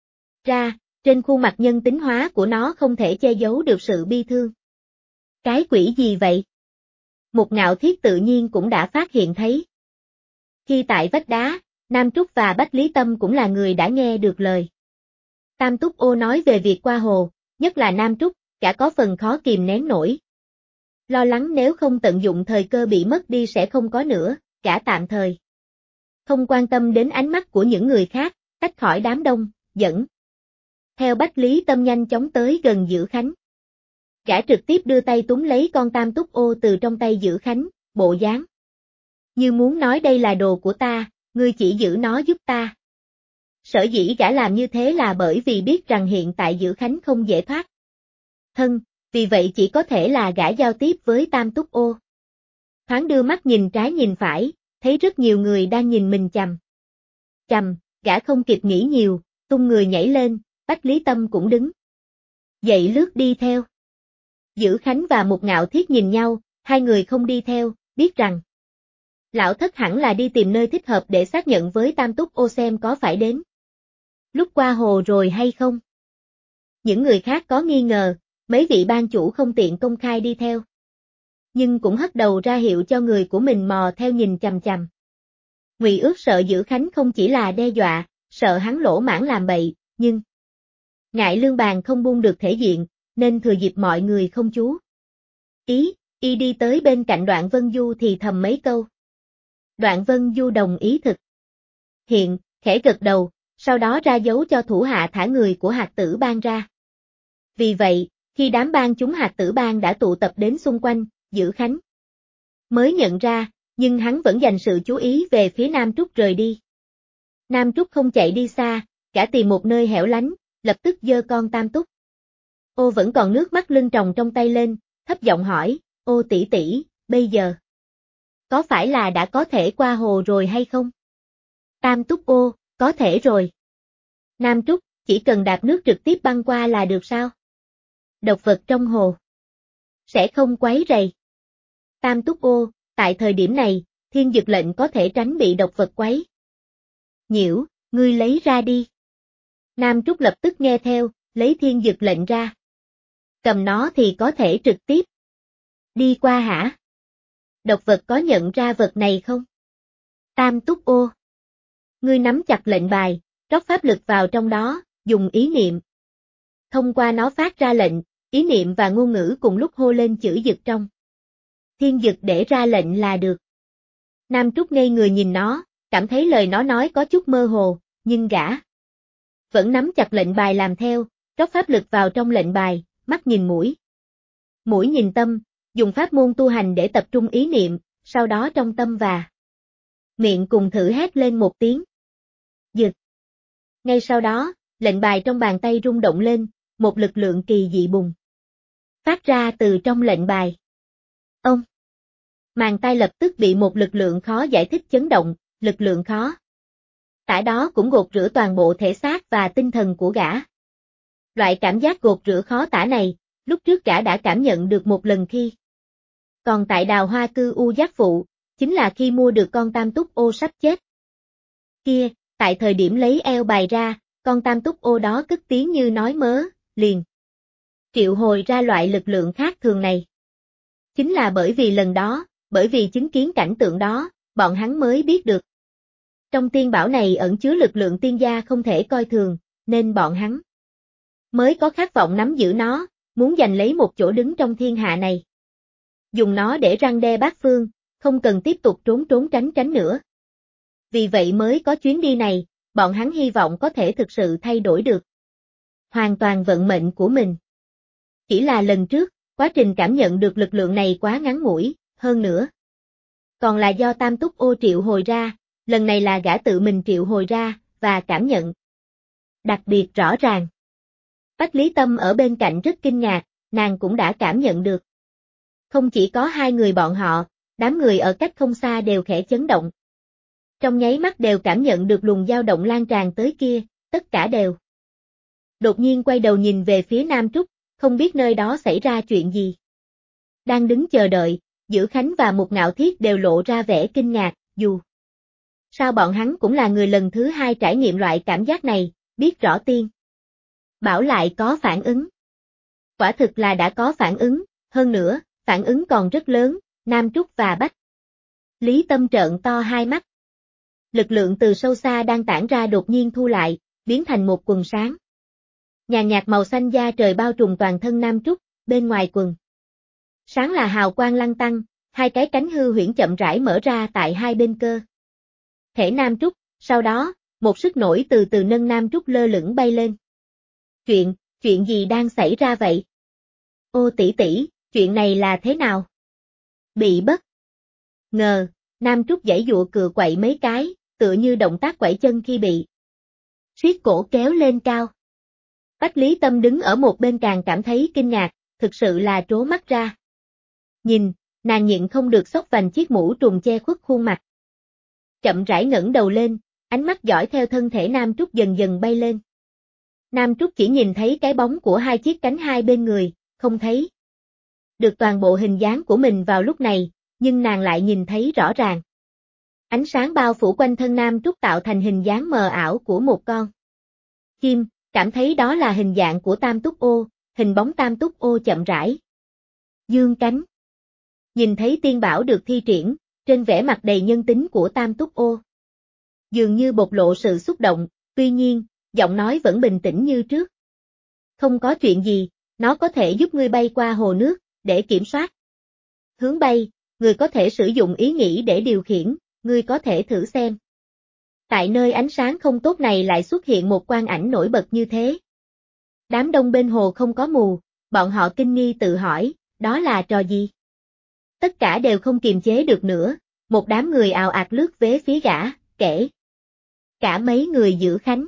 A: ra, trên khuôn mặt nhân tính hóa của nó không thể che giấu được sự bi thương. Cái quỷ gì vậy? Một Ngạo Thiết tự nhiên cũng đã phát hiện thấy. Khi tại vách đá, Nam Trúc và Bách Lý Tâm cũng là người đã nghe được lời Tam Túc Ô nói về việc qua hồ, nhất là Nam Trúc, cả có phần khó kìm nén nổi. Lo lắng nếu không tận dụng thời cơ bị mất đi sẽ không có nữa, cả tạm thời không quan tâm đến ánh mắt của những người khác, tách khỏi đám đông, dẫn theo Bách Lý Tâm nhanh chóng tới gần Dữ Khánh. Gã trực tiếp đưa tay túm lấy con Tam Túc Ô từ trong tay Dữ Khánh, bộ dáng như muốn nói đây là đồ của ta, ngươi chỉ giữ nó giúp ta. Sở dĩ gã làm như thế là bởi vì biết rằng hiện tại Dữ Khánh không dễ thoát thân, vì vậy chỉ có thể là gã giao tiếp với Tam Túc Ô. Thoáng đưa mắt nhìn trái nhìn phải, thấy rất nhiều người đang nhìn mình chằm chằm, gã không kịp nghĩ nhiều, tung người nhảy lên, Bách Lý Tâm cũng đứng dậy lướt đi theo. Dữ Khánh và Một Ngạo Thiết nhìn nhau, hai người không đi theo, biết rằng lão thất hẳn là đi tìm nơi thích hợp để xác nhận với Tam Túc Ô xem có phải đến lúc qua hồ rồi hay không. Những người khác có nghi ngờ, mấy vị ban chủ không tiện công khai đi theo, nhưng cũng hất đầu ra hiệu cho người của mình mò theo nhìn chằm chằm. Ngụy Ước sợ Dữ Khánh không chỉ là đe dọa, sợ hắn lỗ mãng làm bậy, nhưng ngại lương bàn không buông được thể diện, nên thừa dịp mọi người không chú ý, y đi tới bên cạnh Đoạn Vân Du thì thầm mấy câu. Đoạn Vân Du đồng ý thực hiện, khẽ gật đầu, sau đó ra dấu cho thủ hạ thả người của Hạt Tử Bang ra. Vì vậy, khi đám bang chúng Hạt Tử Bang đã tụ tập đến xung quanh, Dữ Khánh mới nhận ra, nhưng hắn vẫn dành sự chú ý về phía Nam Trúc rời đi. Nam Trúc không chạy đi xa, cả tìm một nơi hẻo lánh, lập tức giơ con Tam Túc Ô vẫn còn nước mắt lưng tròng trong tay lên, thấp giọng hỏi, Ô tỷ tỷ, bây giờ có phải là đã có thể qua hồ rồi hay không? Tam Túc Ô, có thể rồi. Nam Trúc, chỉ cần đạp nước trực tiếp băng qua là được sao? Độc vật trong hồ sẽ không quấy rầy. Tam Túc Ô, tại thời điểm này, thiên dực lệnh có thể tránh bị độc vật quấy nhiễu, ngươi lấy ra đi. Nam Trúc lập tức nghe theo, lấy thiên dực lệnh ra. Cầm nó thì có thể trực tiếp đi qua hả? Độc vật có nhận ra vật này không? Tam Túc Ô, ngươi nắm chặt lệnh bài, rót pháp lực vào trong đó, dùng ý niệm thông qua nó phát ra lệnh, ý niệm và ngôn ngữ cùng lúc hô lên chữ dực trong thiên dực để ra lệnh là được. Nam Trúc ngây người nhìn nó, cảm thấy lời nó nói có chút mơ hồ, nhưng gã vẫn nắm chặt lệnh bài làm theo, rót pháp lực vào trong lệnh bài, mắt nhìn mũi nhìn tâm, dùng pháp môn tu hành để tập trung ý niệm, sau đó trong tâm và miệng cùng thử hét lên một tiếng. Dực. Ngay sau đó, lệnh bài trong bàn tay rung động lên, một lực lượng kỳ dị bùng phát ra từ trong lệnh bài. Ông. Màn tay lập tức bị một lực lượng khó giải thích chấn động, lực lượng khó tả đó cũng gột rửa toàn bộ thể xác và tinh thần của gã. Loại cảm giác gột rửa khó tả này, lúc trước gã đã cảm nhận được một lần khi còn tại Đào Hoa Cư U Giác Phụ, chính là khi mua được con Tam Túc Ô sắp chết kia, tại thời điểm lấy eo bài ra, con Tam Túc Ô đó cất tiếng như nói mớ, liền triệu hồi ra loại lực lượng khác thường này. Chính là bởi vì lần đó, bởi vì chứng kiến cảnh tượng đó, bọn hắn mới biết được. Trong tiên bảo này ẩn chứa lực lượng tiên gia không thể coi thường, nên bọn hắn mới có khát vọng nắm giữ nó, muốn giành lấy một chỗ đứng trong thiên hạ này. Dùng nó để răn đe bát phương, không cần tiếp tục trốn tránh nữa. Vì vậy mới có chuyến đi này, bọn hắn hy vọng có thể thực sự thay đổi được hoàn toàn vận mệnh của mình. Chỉ là lần trước, quá trình cảm nhận được lực lượng này quá ngắn ngủi, hơn nữa. Còn là do Tam Túc Ô triệu hồi ra, lần này là gã tự mình triệu hồi ra, và cảm nhận đặc biệt rõ ràng. Bách Lý Tâm ở bên cạnh rất kinh ngạc, nàng cũng đã cảm nhận được. Không chỉ có hai người bọn họ, đám người ở cách không xa đều khẽ chấn động. Trong nháy mắt đều cảm nhận được luồng dao động lan tràn tới kia, tất cả đều. Đột nhiên quay đầu nhìn về phía Nam Trúc, không biết nơi đó xảy ra chuyện gì. Đang đứng chờ đợi, Dữ Khánh và Mục Ngạo Thiết đều lộ ra vẻ kinh ngạc, dù sao bọn hắn cũng là người lần thứ hai trải nghiệm loại cảm giác này, biết rõ tiên bảo lại có phản ứng. Quả thực là đã có phản ứng, hơn nữa, phản ứng còn rất lớn, Nam Trúc và Bách Lý Tâm trợn to hai mắt. Lực lượng từ sâu xa đang tản ra đột nhiên thu lại, biến thành một quần sáng. Nhàn nhạt màu xanh da trời bao trùm toàn thân Nam Trúc, bên ngoài quần sáng là hào quang lăng tăng, hai cái cánh hư huyễn chậm rãi mở ra tại hai bên cơ thể Nam Trúc, sau đó, một sức nổi từ từ nâng Nam Trúc lơ lửng bay lên. Chuyện gì đang xảy ra vậy? Ô tỷ tỷ, chuyện này là thế nào? Bị bất ngờ, Nam Trúc giãy giụa cựa quậy mấy cái, tựa như động tác quẩy chân khi bị siết cổ kéo lên cao. Bách Lý Tâm đứng ở một bên càng cảm thấy kinh ngạc, thực sự là trố mắt ra. Nhìn, nàng nhịn không được xốc vành chiếc mũ trùm che khuất khuôn mặt. Chậm rãi ngẩng đầu lên, ánh mắt dõi theo thân thể Nam Trúc dần dần bay lên. Nam Trúc chỉ nhìn thấy cái bóng của hai chiếc cánh hai bên người, không thấy được toàn bộ hình dáng của mình vào lúc này, nhưng nàng lại nhìn thấy rõ ràng. Ánh sáng bao phủ quanh thân Nam Trúc tạo thành hình dáng mờ ảo của một con chim, cảm thấy đó là hình dạng của Tam Túc Ô, hình bóng Tam Túc Ô chậm rãi dương cánh. Nhìn thấy tiên bảo được thi triển, trên vẻ mặt đầy nhân tính của Tam Túc Ô dường như bộc lộ sự xúc động, tuy nhiên, giọng nói vẫn bình tĩnh như trước. Không có chuyện gì, nó có thể giúp ngươi bay qua hồ nước, để kiểm soát hướng bay, ngươi có thể sử dụng ý nghĩ để điều khiển, ngươi có thể thử xem. Tại nơi ánh sáng không tốt này lại xuất hiện một quang ảnh nổi bật như thế. Đám đông bên hồ không có mù, bọn họ kinh nghi tự hỏi, đó là trò gì? Tất cả đều không kiềm chế được nữa, một đám người ào ạt lướt về phía gã, kể cả mấy người Dữ Khánh.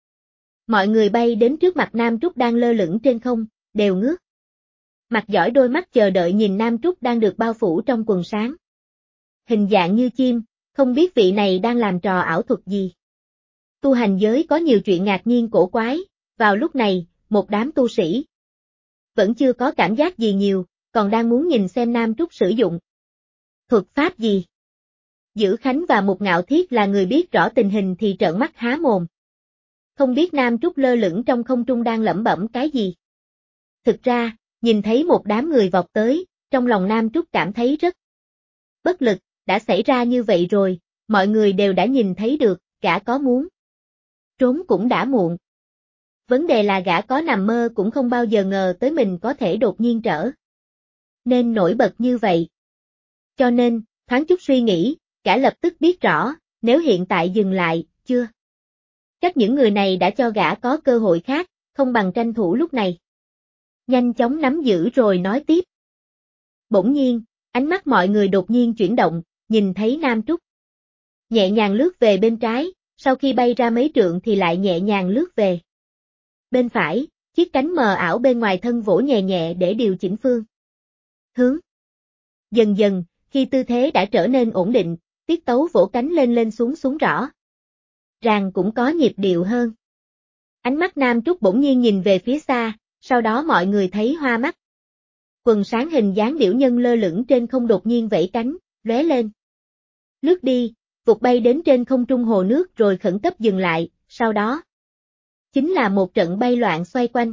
A: Mọi người bay đến trước mặt Nam Trúc đang lơ lửng trên không, đều ngước mặt dõi đôi mắt chờ đợi nhìn Nam Trúc đang được bao phủ trong quần sáng. Hình dạng như chim, không biết vị này đang làm trò ảo thuật gì. Tu hành giới có nhiều chuyện ngạc nhiên cổ quái, vào lúc này, một đám tu sĩ vẫn chưa có cảm giác gì nhiều, còn đang muốn nhìn xem Nam Trúc sử dụng thuật pháp gì. Dữ Khánh và Mục Ngạo Thiết là người biết rõ tình hình thì trợn mắt há mồm. Không biết Nam Trúc lơ lửng trong không trung đang lẩm bẩm cái gì. Thực ra, nhìn thấy một đám người vọt tới, trong lòng Nam Trúc cảm thấy rất bất lực, đã xảy ra như vậy rồi, mọi người đều đã nhìn thấy được, gã có muốn trốn cũng đã muộn. Vấn đề là gã có nằm mơ cũng không bao giờ ngờ tới mình có thể đột nhiên trở nên nổi bật như vậy. Cho nên, thoáng chút suy nghĩ, gã lập tức biết rõ, nếu hiện tại dừng lại, chưa chắc những người này đã cho gã có cơ hội khác, không bằng tranh thủ lúc này. Nhanh chóng nắm giữ rồi nói tiếp. Bỗng nhiên, ánh mắt mọi người đột nhiên chuyển động, nhìn thấy Nam Trúc nhẹ nhàng lướt về bên trái, sau khi bay ra mấy trượng thì lại nhẹ nhàng lướt về bên phải, chiếc cánh mờ ảo bên ngoài thân vỗ nhẹ nhẹ để điều chỉnh phương hướng. Dần dần, khi tư thế đã trở nên ổn định, tiết tấu vỗ cánh lên lên xuống xuống rõ ràng cũng có nhịp điệu hơn. Ánh mắt Nam Trúc bỗng nhiên nhìn về phía xa, sau đó mọi người thấy hoa mắt. Quần sáng hình dáng điểu nhân lơ lửng trên không đột nhiên vẫy cánh, lóe lên. Lướt đi, vụt bay đến trên không trung hồ nước rồi khẩn cấp dừng lại, sau đó chính là một trận bay loạn xoay quanh.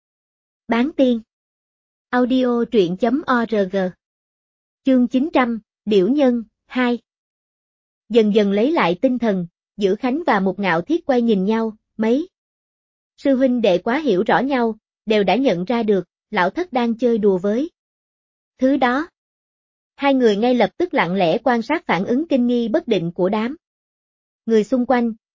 A: Bán tiên. Audio truyện.org. Chương 900, Điểu Nhân, 2. Dần dần lấy lại tinh thần, Dữ Khánh và Mục Ngạo Thiết quay nhìn nhau, mấy sư huynh đệ quá hiểu rõ nhau, đều đã nhận ra được, lão thất đang chơi đùa với thứ đó. Hai người ngay lập tức lặng lẽ quan sát phản ứng kinh nghi bất định của đám người xung quanh,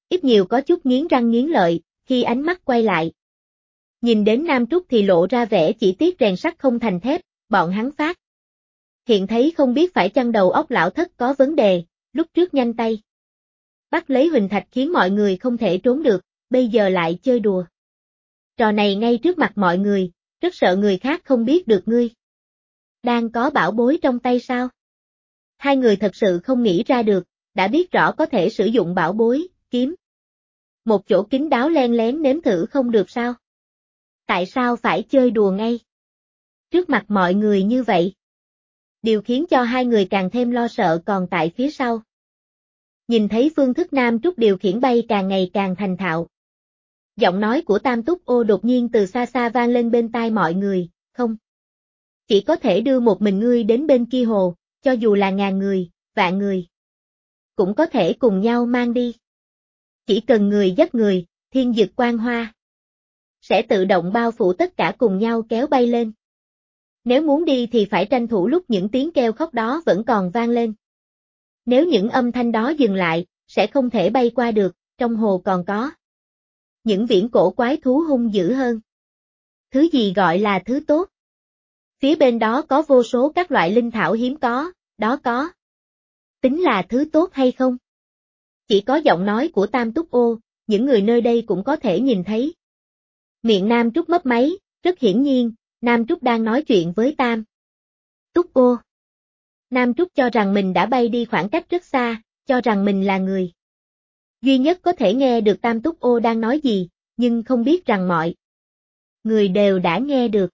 A: ít nhiều có chút nghiến răng nghiến lợi, khi ánh mắt quay lại. Nhìn đến Nam Trúc thì lộ ra vẻ chỉ tiếc rèn sắt không thành thép, bọn hắn phát. Hiện thấy không biết phải chăng đầu óc lão thất có vấn đề, lúc trước nhanh tay. Bắt lấy Huỳnh Thạch khiến mọi người không thể trốn được, bây giờ lại chơi đùa. Trò này ngay trước mặt mọi người, rất sợ người khác không biết được ngươi. Đang có bảo bối trong tay sao? Hai người thật sự không nghĩ ra được, đã biết rõ có thể sử dụng bảo bối, kiếm. Một chỗ kín đáo len lén nếm thử không được sao? Tại sao phải chơi đùa ngay? Trước mặt mọi người như vậy. Điều khiến cho hai người càng thêm lo sợ còn tại phía sau. Nhìn thấy phương thức Nam Trúc điều khiển bay càng ngày càng thành thạo. Giọng nói của Tam Túc Ô đột nhiên từ xa xa vang lên bên tai mọi người, không. Chỉ có thể đưa một mình ngươi đến bên kia hồ, cho dù là ngàn người, vạn người. Cũng có thể cùng nhau mang đi. Chỉ cần người dắt người, thiên dực quang hoa. Sẽ tự động bao phủ tất cả cùng nhau kéo bay lên. Nếu muốn đi thì phải tranh thủ lúc những tiếng kêu khóc đó vẫn còn vang lên. Nếu những âm thanh đó dừng lại, sẽ không thể bay qua được, trong hồ còn có. Những viễn cổ quái thú hung dữ hơn. Thứ gì gọi là thứ tốt? Phía bên đó có vô số các loại linh thảo hiếm có, đó có. Tính là thứ tốt hay không? Chỉ có giọng nói của Tam Túc Ô, những người nơi đây cũng có thể nhìn thấy. Miệng Nam Trúc mấp máy, rất hiển nhiên, Nam Trúc đang nói chuyện với Tam Túc Ô. Nam Trúc cho rằng mình đã bay đi khoảng cách rất xa, cho rằng mình là người duy nhất có thể nghe được Tam Túc Ô đang nói gì, nhưng không biết rằng mọi người đều đã nghe được.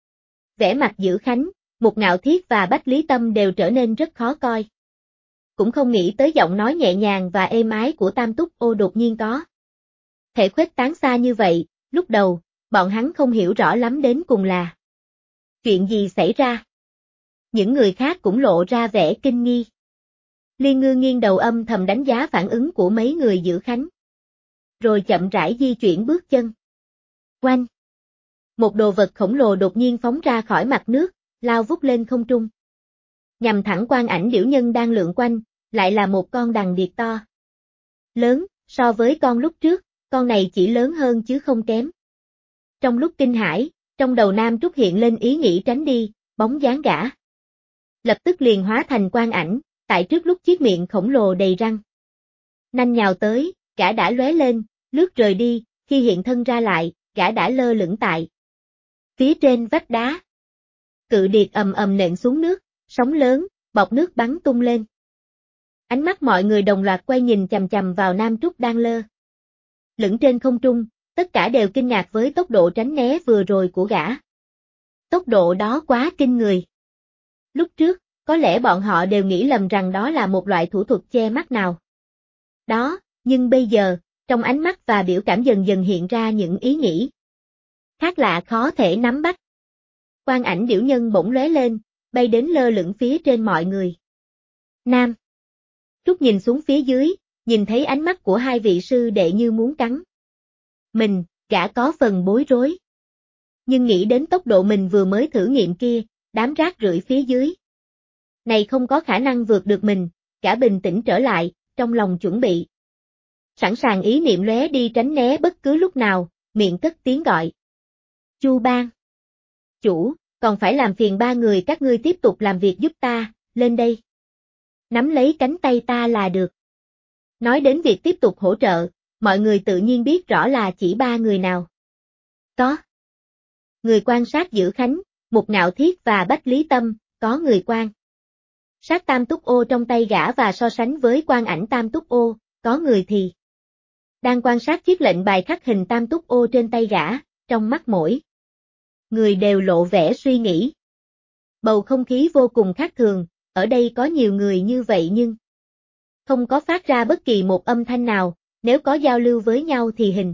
A: Vẻ mặt Dữ Khánh, Mục Ngạo Thiết và Bách Lý Tâm đều trở nên rất khó coi. Cũng không nghĩ tới giọng nói nhẹ nhàng và êm ái của Tam Túc Ô đột nhiên có thể khuếch tán xa như vậy, lúc đầu, bọn hắn không hiểu rõ lắm đến cùng là chuyện gì xảy ra. Những người khác cũng lộ ra vẻ kinh nghi. Liên Ngư nghiêng đầu âm thầm đánh giá phản ứng của mấy người Dữ Khánh. Rồi chậm rãi di chuyển bước chân. Oanh! Một đồ vật khổng lồ đột nhiên phóng ra khỏi mặt nước, lao vút lên không trung. Nhằm thẳng Quan Ảnh Điểu Nhân đang lượn quanh, lại là một con đằng điệp to. Lớn, so với con lúc trước, con này chỉ lớn hơn chứ không kém. Trong lúc kinh hãi, trong đầu Nam Trúc hiện lên ý nghĩ tránh đi, bóng dáng gã. Lập tức liền hóa thành Quan Ảnh, tại trước lúc chiếc miệng khổng lồ đầy răng. Nanh nhào tới, gã đã lóe lên, lướt rời đi, khi hiện thân ra lại, gã đã lơ lửng tại phía trên vách đá. Cự điệt ầm ầm nện xuống nước, sóng lớn, bọt nước bắn tung lên. Ánh mắt mọi người đồng loạt quay nhìn chằm chằm vào Nam Trúc đang lơ lửng trên không trung, tất cả đều kinh ngạc với tốc độ tránh né vừa rồi của gã. Tốc độ đó quá kinh người. Lúc trước, có lẽ bọn họ đều nghĩ lầm rằng đó là một loại thủ thuật che mắt nào đó, nhưng bây giờ, trong ánh mắt và biểu cảm dần dần hiện ra những ý nghĩ khác lạ khó thể nắm bắt. Quan Ảnh Điểu Nhân bỗng lóe lên, bay đến lơ lửng phía trên mọi người. Nam Trúc nhìn xuống phía dưới, nhìn thấy ánh mắt của hai vị sư đệ như muốn cắn mình, gã có phần bối rối. Nhưng nghĩ đến tốc độ mình vừa mới thử nghiệm kia, đám rác rưởi phía dưới này không có khả năng vượt được mình, gã bình tĩnh trở lại, trong lòng chuẩn bị. Sẵn sàng ý niệm lóe đi tránh né bất cứ lúc nào, miệng cất tiếng gọi. Chu Bang. Chủ, còn phải làm phiền ba người các ngươi tiếp tục làm việc giúp ta, lên đây. Nắm lấy cánh tay ta là được. Nói đến việc tiếp tục hỗ trợ, mọi người tự nhiên biết rõ là chỉ ba người nào. Có người quan sát Dữ Khánh, Mục Ngạo Thiết và Bách Lý Tâm, có người quan sát Tam Túc Ô trong tay gã và so sánh với Quan Ảnh Tam Túc Ô, có người thì đang quan sát chiếc lệnh bài khắc hình Tam Túc Ô trên tay gã, trong mắt mỗi người đều lộ vẻ suy nghĩ. Bầu không khí vô cùng khác thường, ở đây có nhiều người như vậy nhưng không có phát ra bất kỳ một âm thanh nào, nếu có giao lưu với nhau thì hình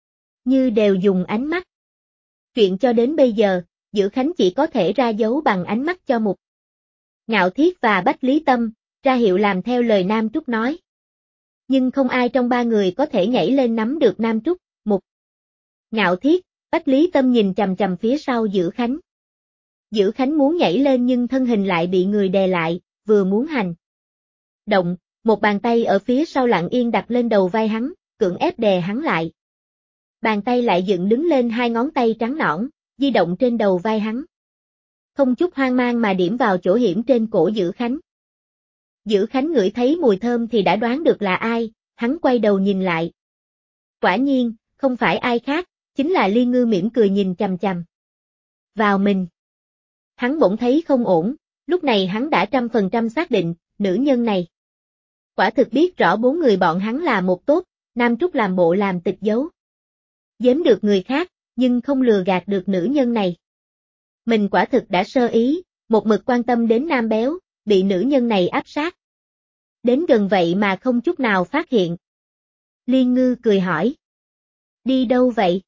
A: như đều dùng ánh mắt. Chuyện cho đến bây giờ, Dữ Khánh chỉ có thể ra dấu bằng ánh mắt cho Mục Ngạo Thiết và Bách Lý Tâm, ra hiệu làm theo lời Nam Trúc nói. Nhưng không ai trong ba người có thể nhảy lên nắm được Nam Trúc, Mục Ngạo Thiết, Bách Lý Tâm nhìn chằm chằm phía sau Dữ Khánh. Dữ Khánh muốn nhảy lên nhưng thân hình lại bị người đè lại, vừa muốn hành động, một bàn tay ở phía sau lặng yên đặt lên đầu vai hắn, cưỡng ép đè hắn lại. Bàn tay lại dựng đứng lên hai ngón tay trắng nõn, di động trên đầu vai hắn. Không chút hoang mang mà điểm vào chỗ hiểm trên cổ Dữ Khánh. Dữ Khánh ngửi thấy mùi thơm thì đã đoán được là ai, hắn quay đầu nhìn lại. Quả nhiên, không phải ai khác, chính là Liên Ngư mỉm cười nhìn chằm chằm vào mình. Hắn bỗng thấy không ổn, lúc này hắn đã 100% xác định, nữ nhân này. Quả thực biết rõ bốn người bọn hắn là một tốt, Nam Trúc làm bộ làm tịch giấu. Giếm được người khác, nhưng không lừa gạt được nữ nhân này. Mình quả thực đã sơ ý, một mực quan tâm đến Nam Béo, bị nữ nhân này áp sát. Đến gần vậy mà không chút nào phát hiện. Liên Ngư cười hỏi. Đi đâu vậy?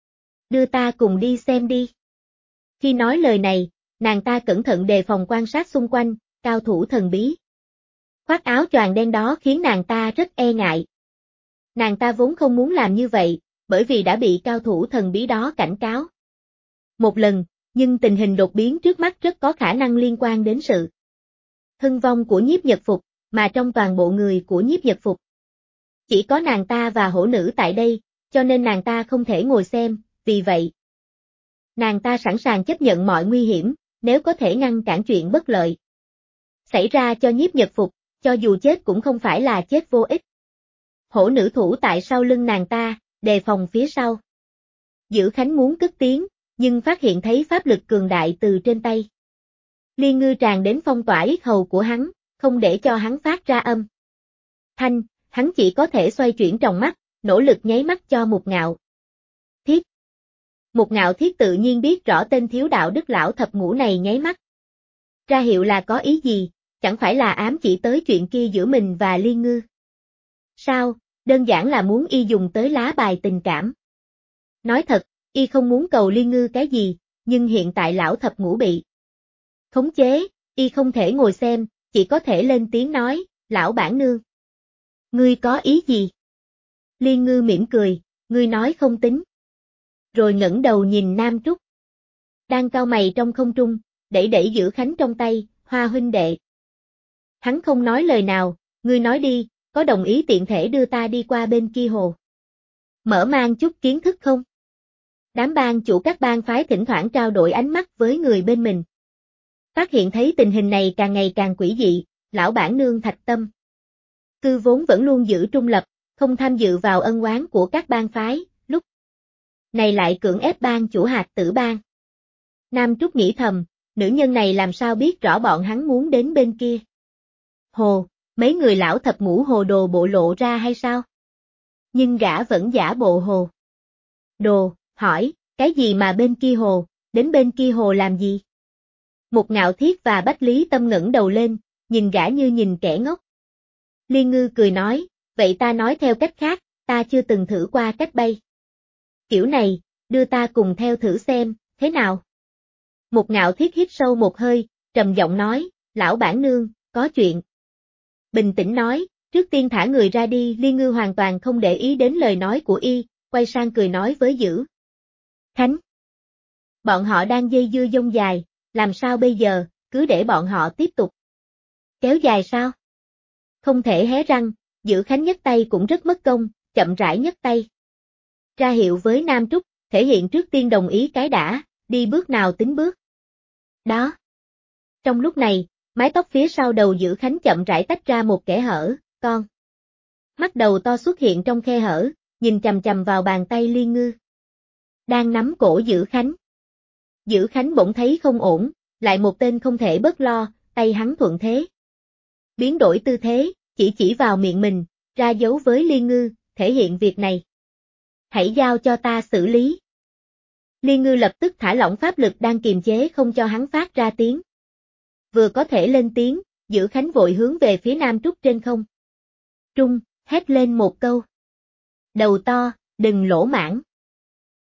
A: Đưa ta cùng đi xem đi. Khi nói lời này, nàng ta cẩn thận đề phòng quan sát xung quanh, cao thủ thần bí. Khoác áo choàng đen đó khiến nàng ta rất e ngại. Nàng ta vốn không muốn làm như vậy, bởi vì đã bị cao thủ thần bí đó cảnh cáo. Một lần, nhưng tình hình đột biến trước mắt rất có khả năng liên quan đến sự thân vong của Nhiếp Nhật Phục, mà trong toàn bộ người của Nhiếp Nhật Phục. Chỉ có nàng ta và hổ nữ tại đây, cho nên nàng ta không thể ngồi xem, vì vậy. Nàng ta sẵn sàng chấp nhận mọi nguy hiểm, nếu có thể ngăn cản chuyện bất lợi xảy ra cho Nhiếp Nhật Phục, cho dù chết cũng không phải là chết vô ích. Hổ nữ thủ tại sau lưng nàng ta, đề phòng phía sau. Dữ Khánh muốn cất tiếng, nhưng phát hiện thấy pháp lực cường đại từ trên tay Liên Ngư tràn đến phong tỏa yết hầu của hắn, không để cho hắn phát ra âm thanh, hắn chỉ có thể xoay chuyển tròng mắt, nỗ lực nháy mắt cho Mục Ngạo Thiết. Mục Ngạo Thiết tự nhiên biết rõ tên thiếu đạo đức lão thập ngũ này nháy mắt ra hiệu là có ý gì, chẳng phải là ám chỉ tới chuyện kia giữa mình và Liên Ngư. Sao, đơn giản là muốn y dùng tới lá bài tình cảm. Nói thật, y không muốn cầu Liên Ngư cái gì, nhưng hiện tại lão thập ngũ bị khống chế, y không thể ngồi xem, chỉ có thể lên tiếng nói, lão bản nương. Ngươi có ý gì? Liên Ngư mỉm cười, ngươi nói không tính. Rồi ngẩng đầu nhìn Nam Trúc. Đang cau mày trong không trung, đẩy đẩy Dữ Khánh trong tay, Hoa huynh đệ. Hắn không nói lời nào, ngươi nói đi, có đồng ý tiện thể đưa ta đi qua bên kia hồ. Mở mang chút kiến thức không? Đám bang chủ các bang phái thỉnh thoảng trao đổi ánh mắt với người bên mình. Phát hiện thấy tình hình này càng ngày càng quỷ dị, lão bản nương Thạch Tâm. Cư vốn vẫn luôn giữ trung lập, không tham dự vào ân oán của các bang phái, lúc này lại cưỡng ép bang chủ Hạt Tử bang. Nam Trúc nghĩ thầm, nữ nhân này làm sao biết rõ bọn hắn muốn đến bên kia. Hồ, mấy người lão thập ngũ hồ đồ bộ lộ ra hay sao? Nhưng gã vẫn giả bộ hồ đồ, hỏi, cái gì mà bên kia hồ, đến bên kia hồ làm gì? Mục Ngạo Thiết và Bách Lý Tâm ngẩng đầu lên, nhìn gã như nhìn kẻ ngốc. Liên Ngư cười nói, vậy ta nói theo cách khác, ta chưa từng thử qua cách bay. Kiểu này, đưa ta cùng theo thử xem, thế nào? Mục Ngạo Thiết hít sâu một hơi, trầm giọng nói, lão bản nương, có chuyện. Bình tĩnh nói, trước tiên thả người ra đi, Liên Ngư hoàn toàn không để ý đến lời nói của y, quay sang cười nói với Dữ Khánh. Bọn họ đang dây dưa dông dài, làm sao bây giờ, cứ để bọn họ tiếp tục kéo dài sao? Không thể hé răng, Dữ Khánh nhấc tay cũng rất mất công, chậm rãi nhấc tay. Ra hiệu với Nam Trúc, thể hiện trước tiên đồng ý cái đã, đi bước nào tính bước. Đó. Trong lúc này, mái tóc phía sau đầu Dữ Khánh chậm rãi tách ra một kẽ hở, con. Mắt đầu to xuất hiện trong khe hở, nhìn chằm chằm vào bàn tay Liên Ngư. Đang nắm cổ Dữ Khánh. Dữ Khánh bỗng thấy không ổn, lại một tên không thể bớt lo, tay hắn thuận thế. Biến đổi tư thế, chỉ vào miệng mình, ra dấu với Liên Ngư, thể hiện việc này. Hãy giao cho ta xử lý. Liên Ngư lập tức thả lỏng pháp lực đang kiềm chế không cho hắn phát ra tiếng. Vừa có thể lên tiếng, Dữ Khánh vội hướng về phía Nam Trúc trên không trung, hét lên một câu. Đầu to, đừng lỗ mãng.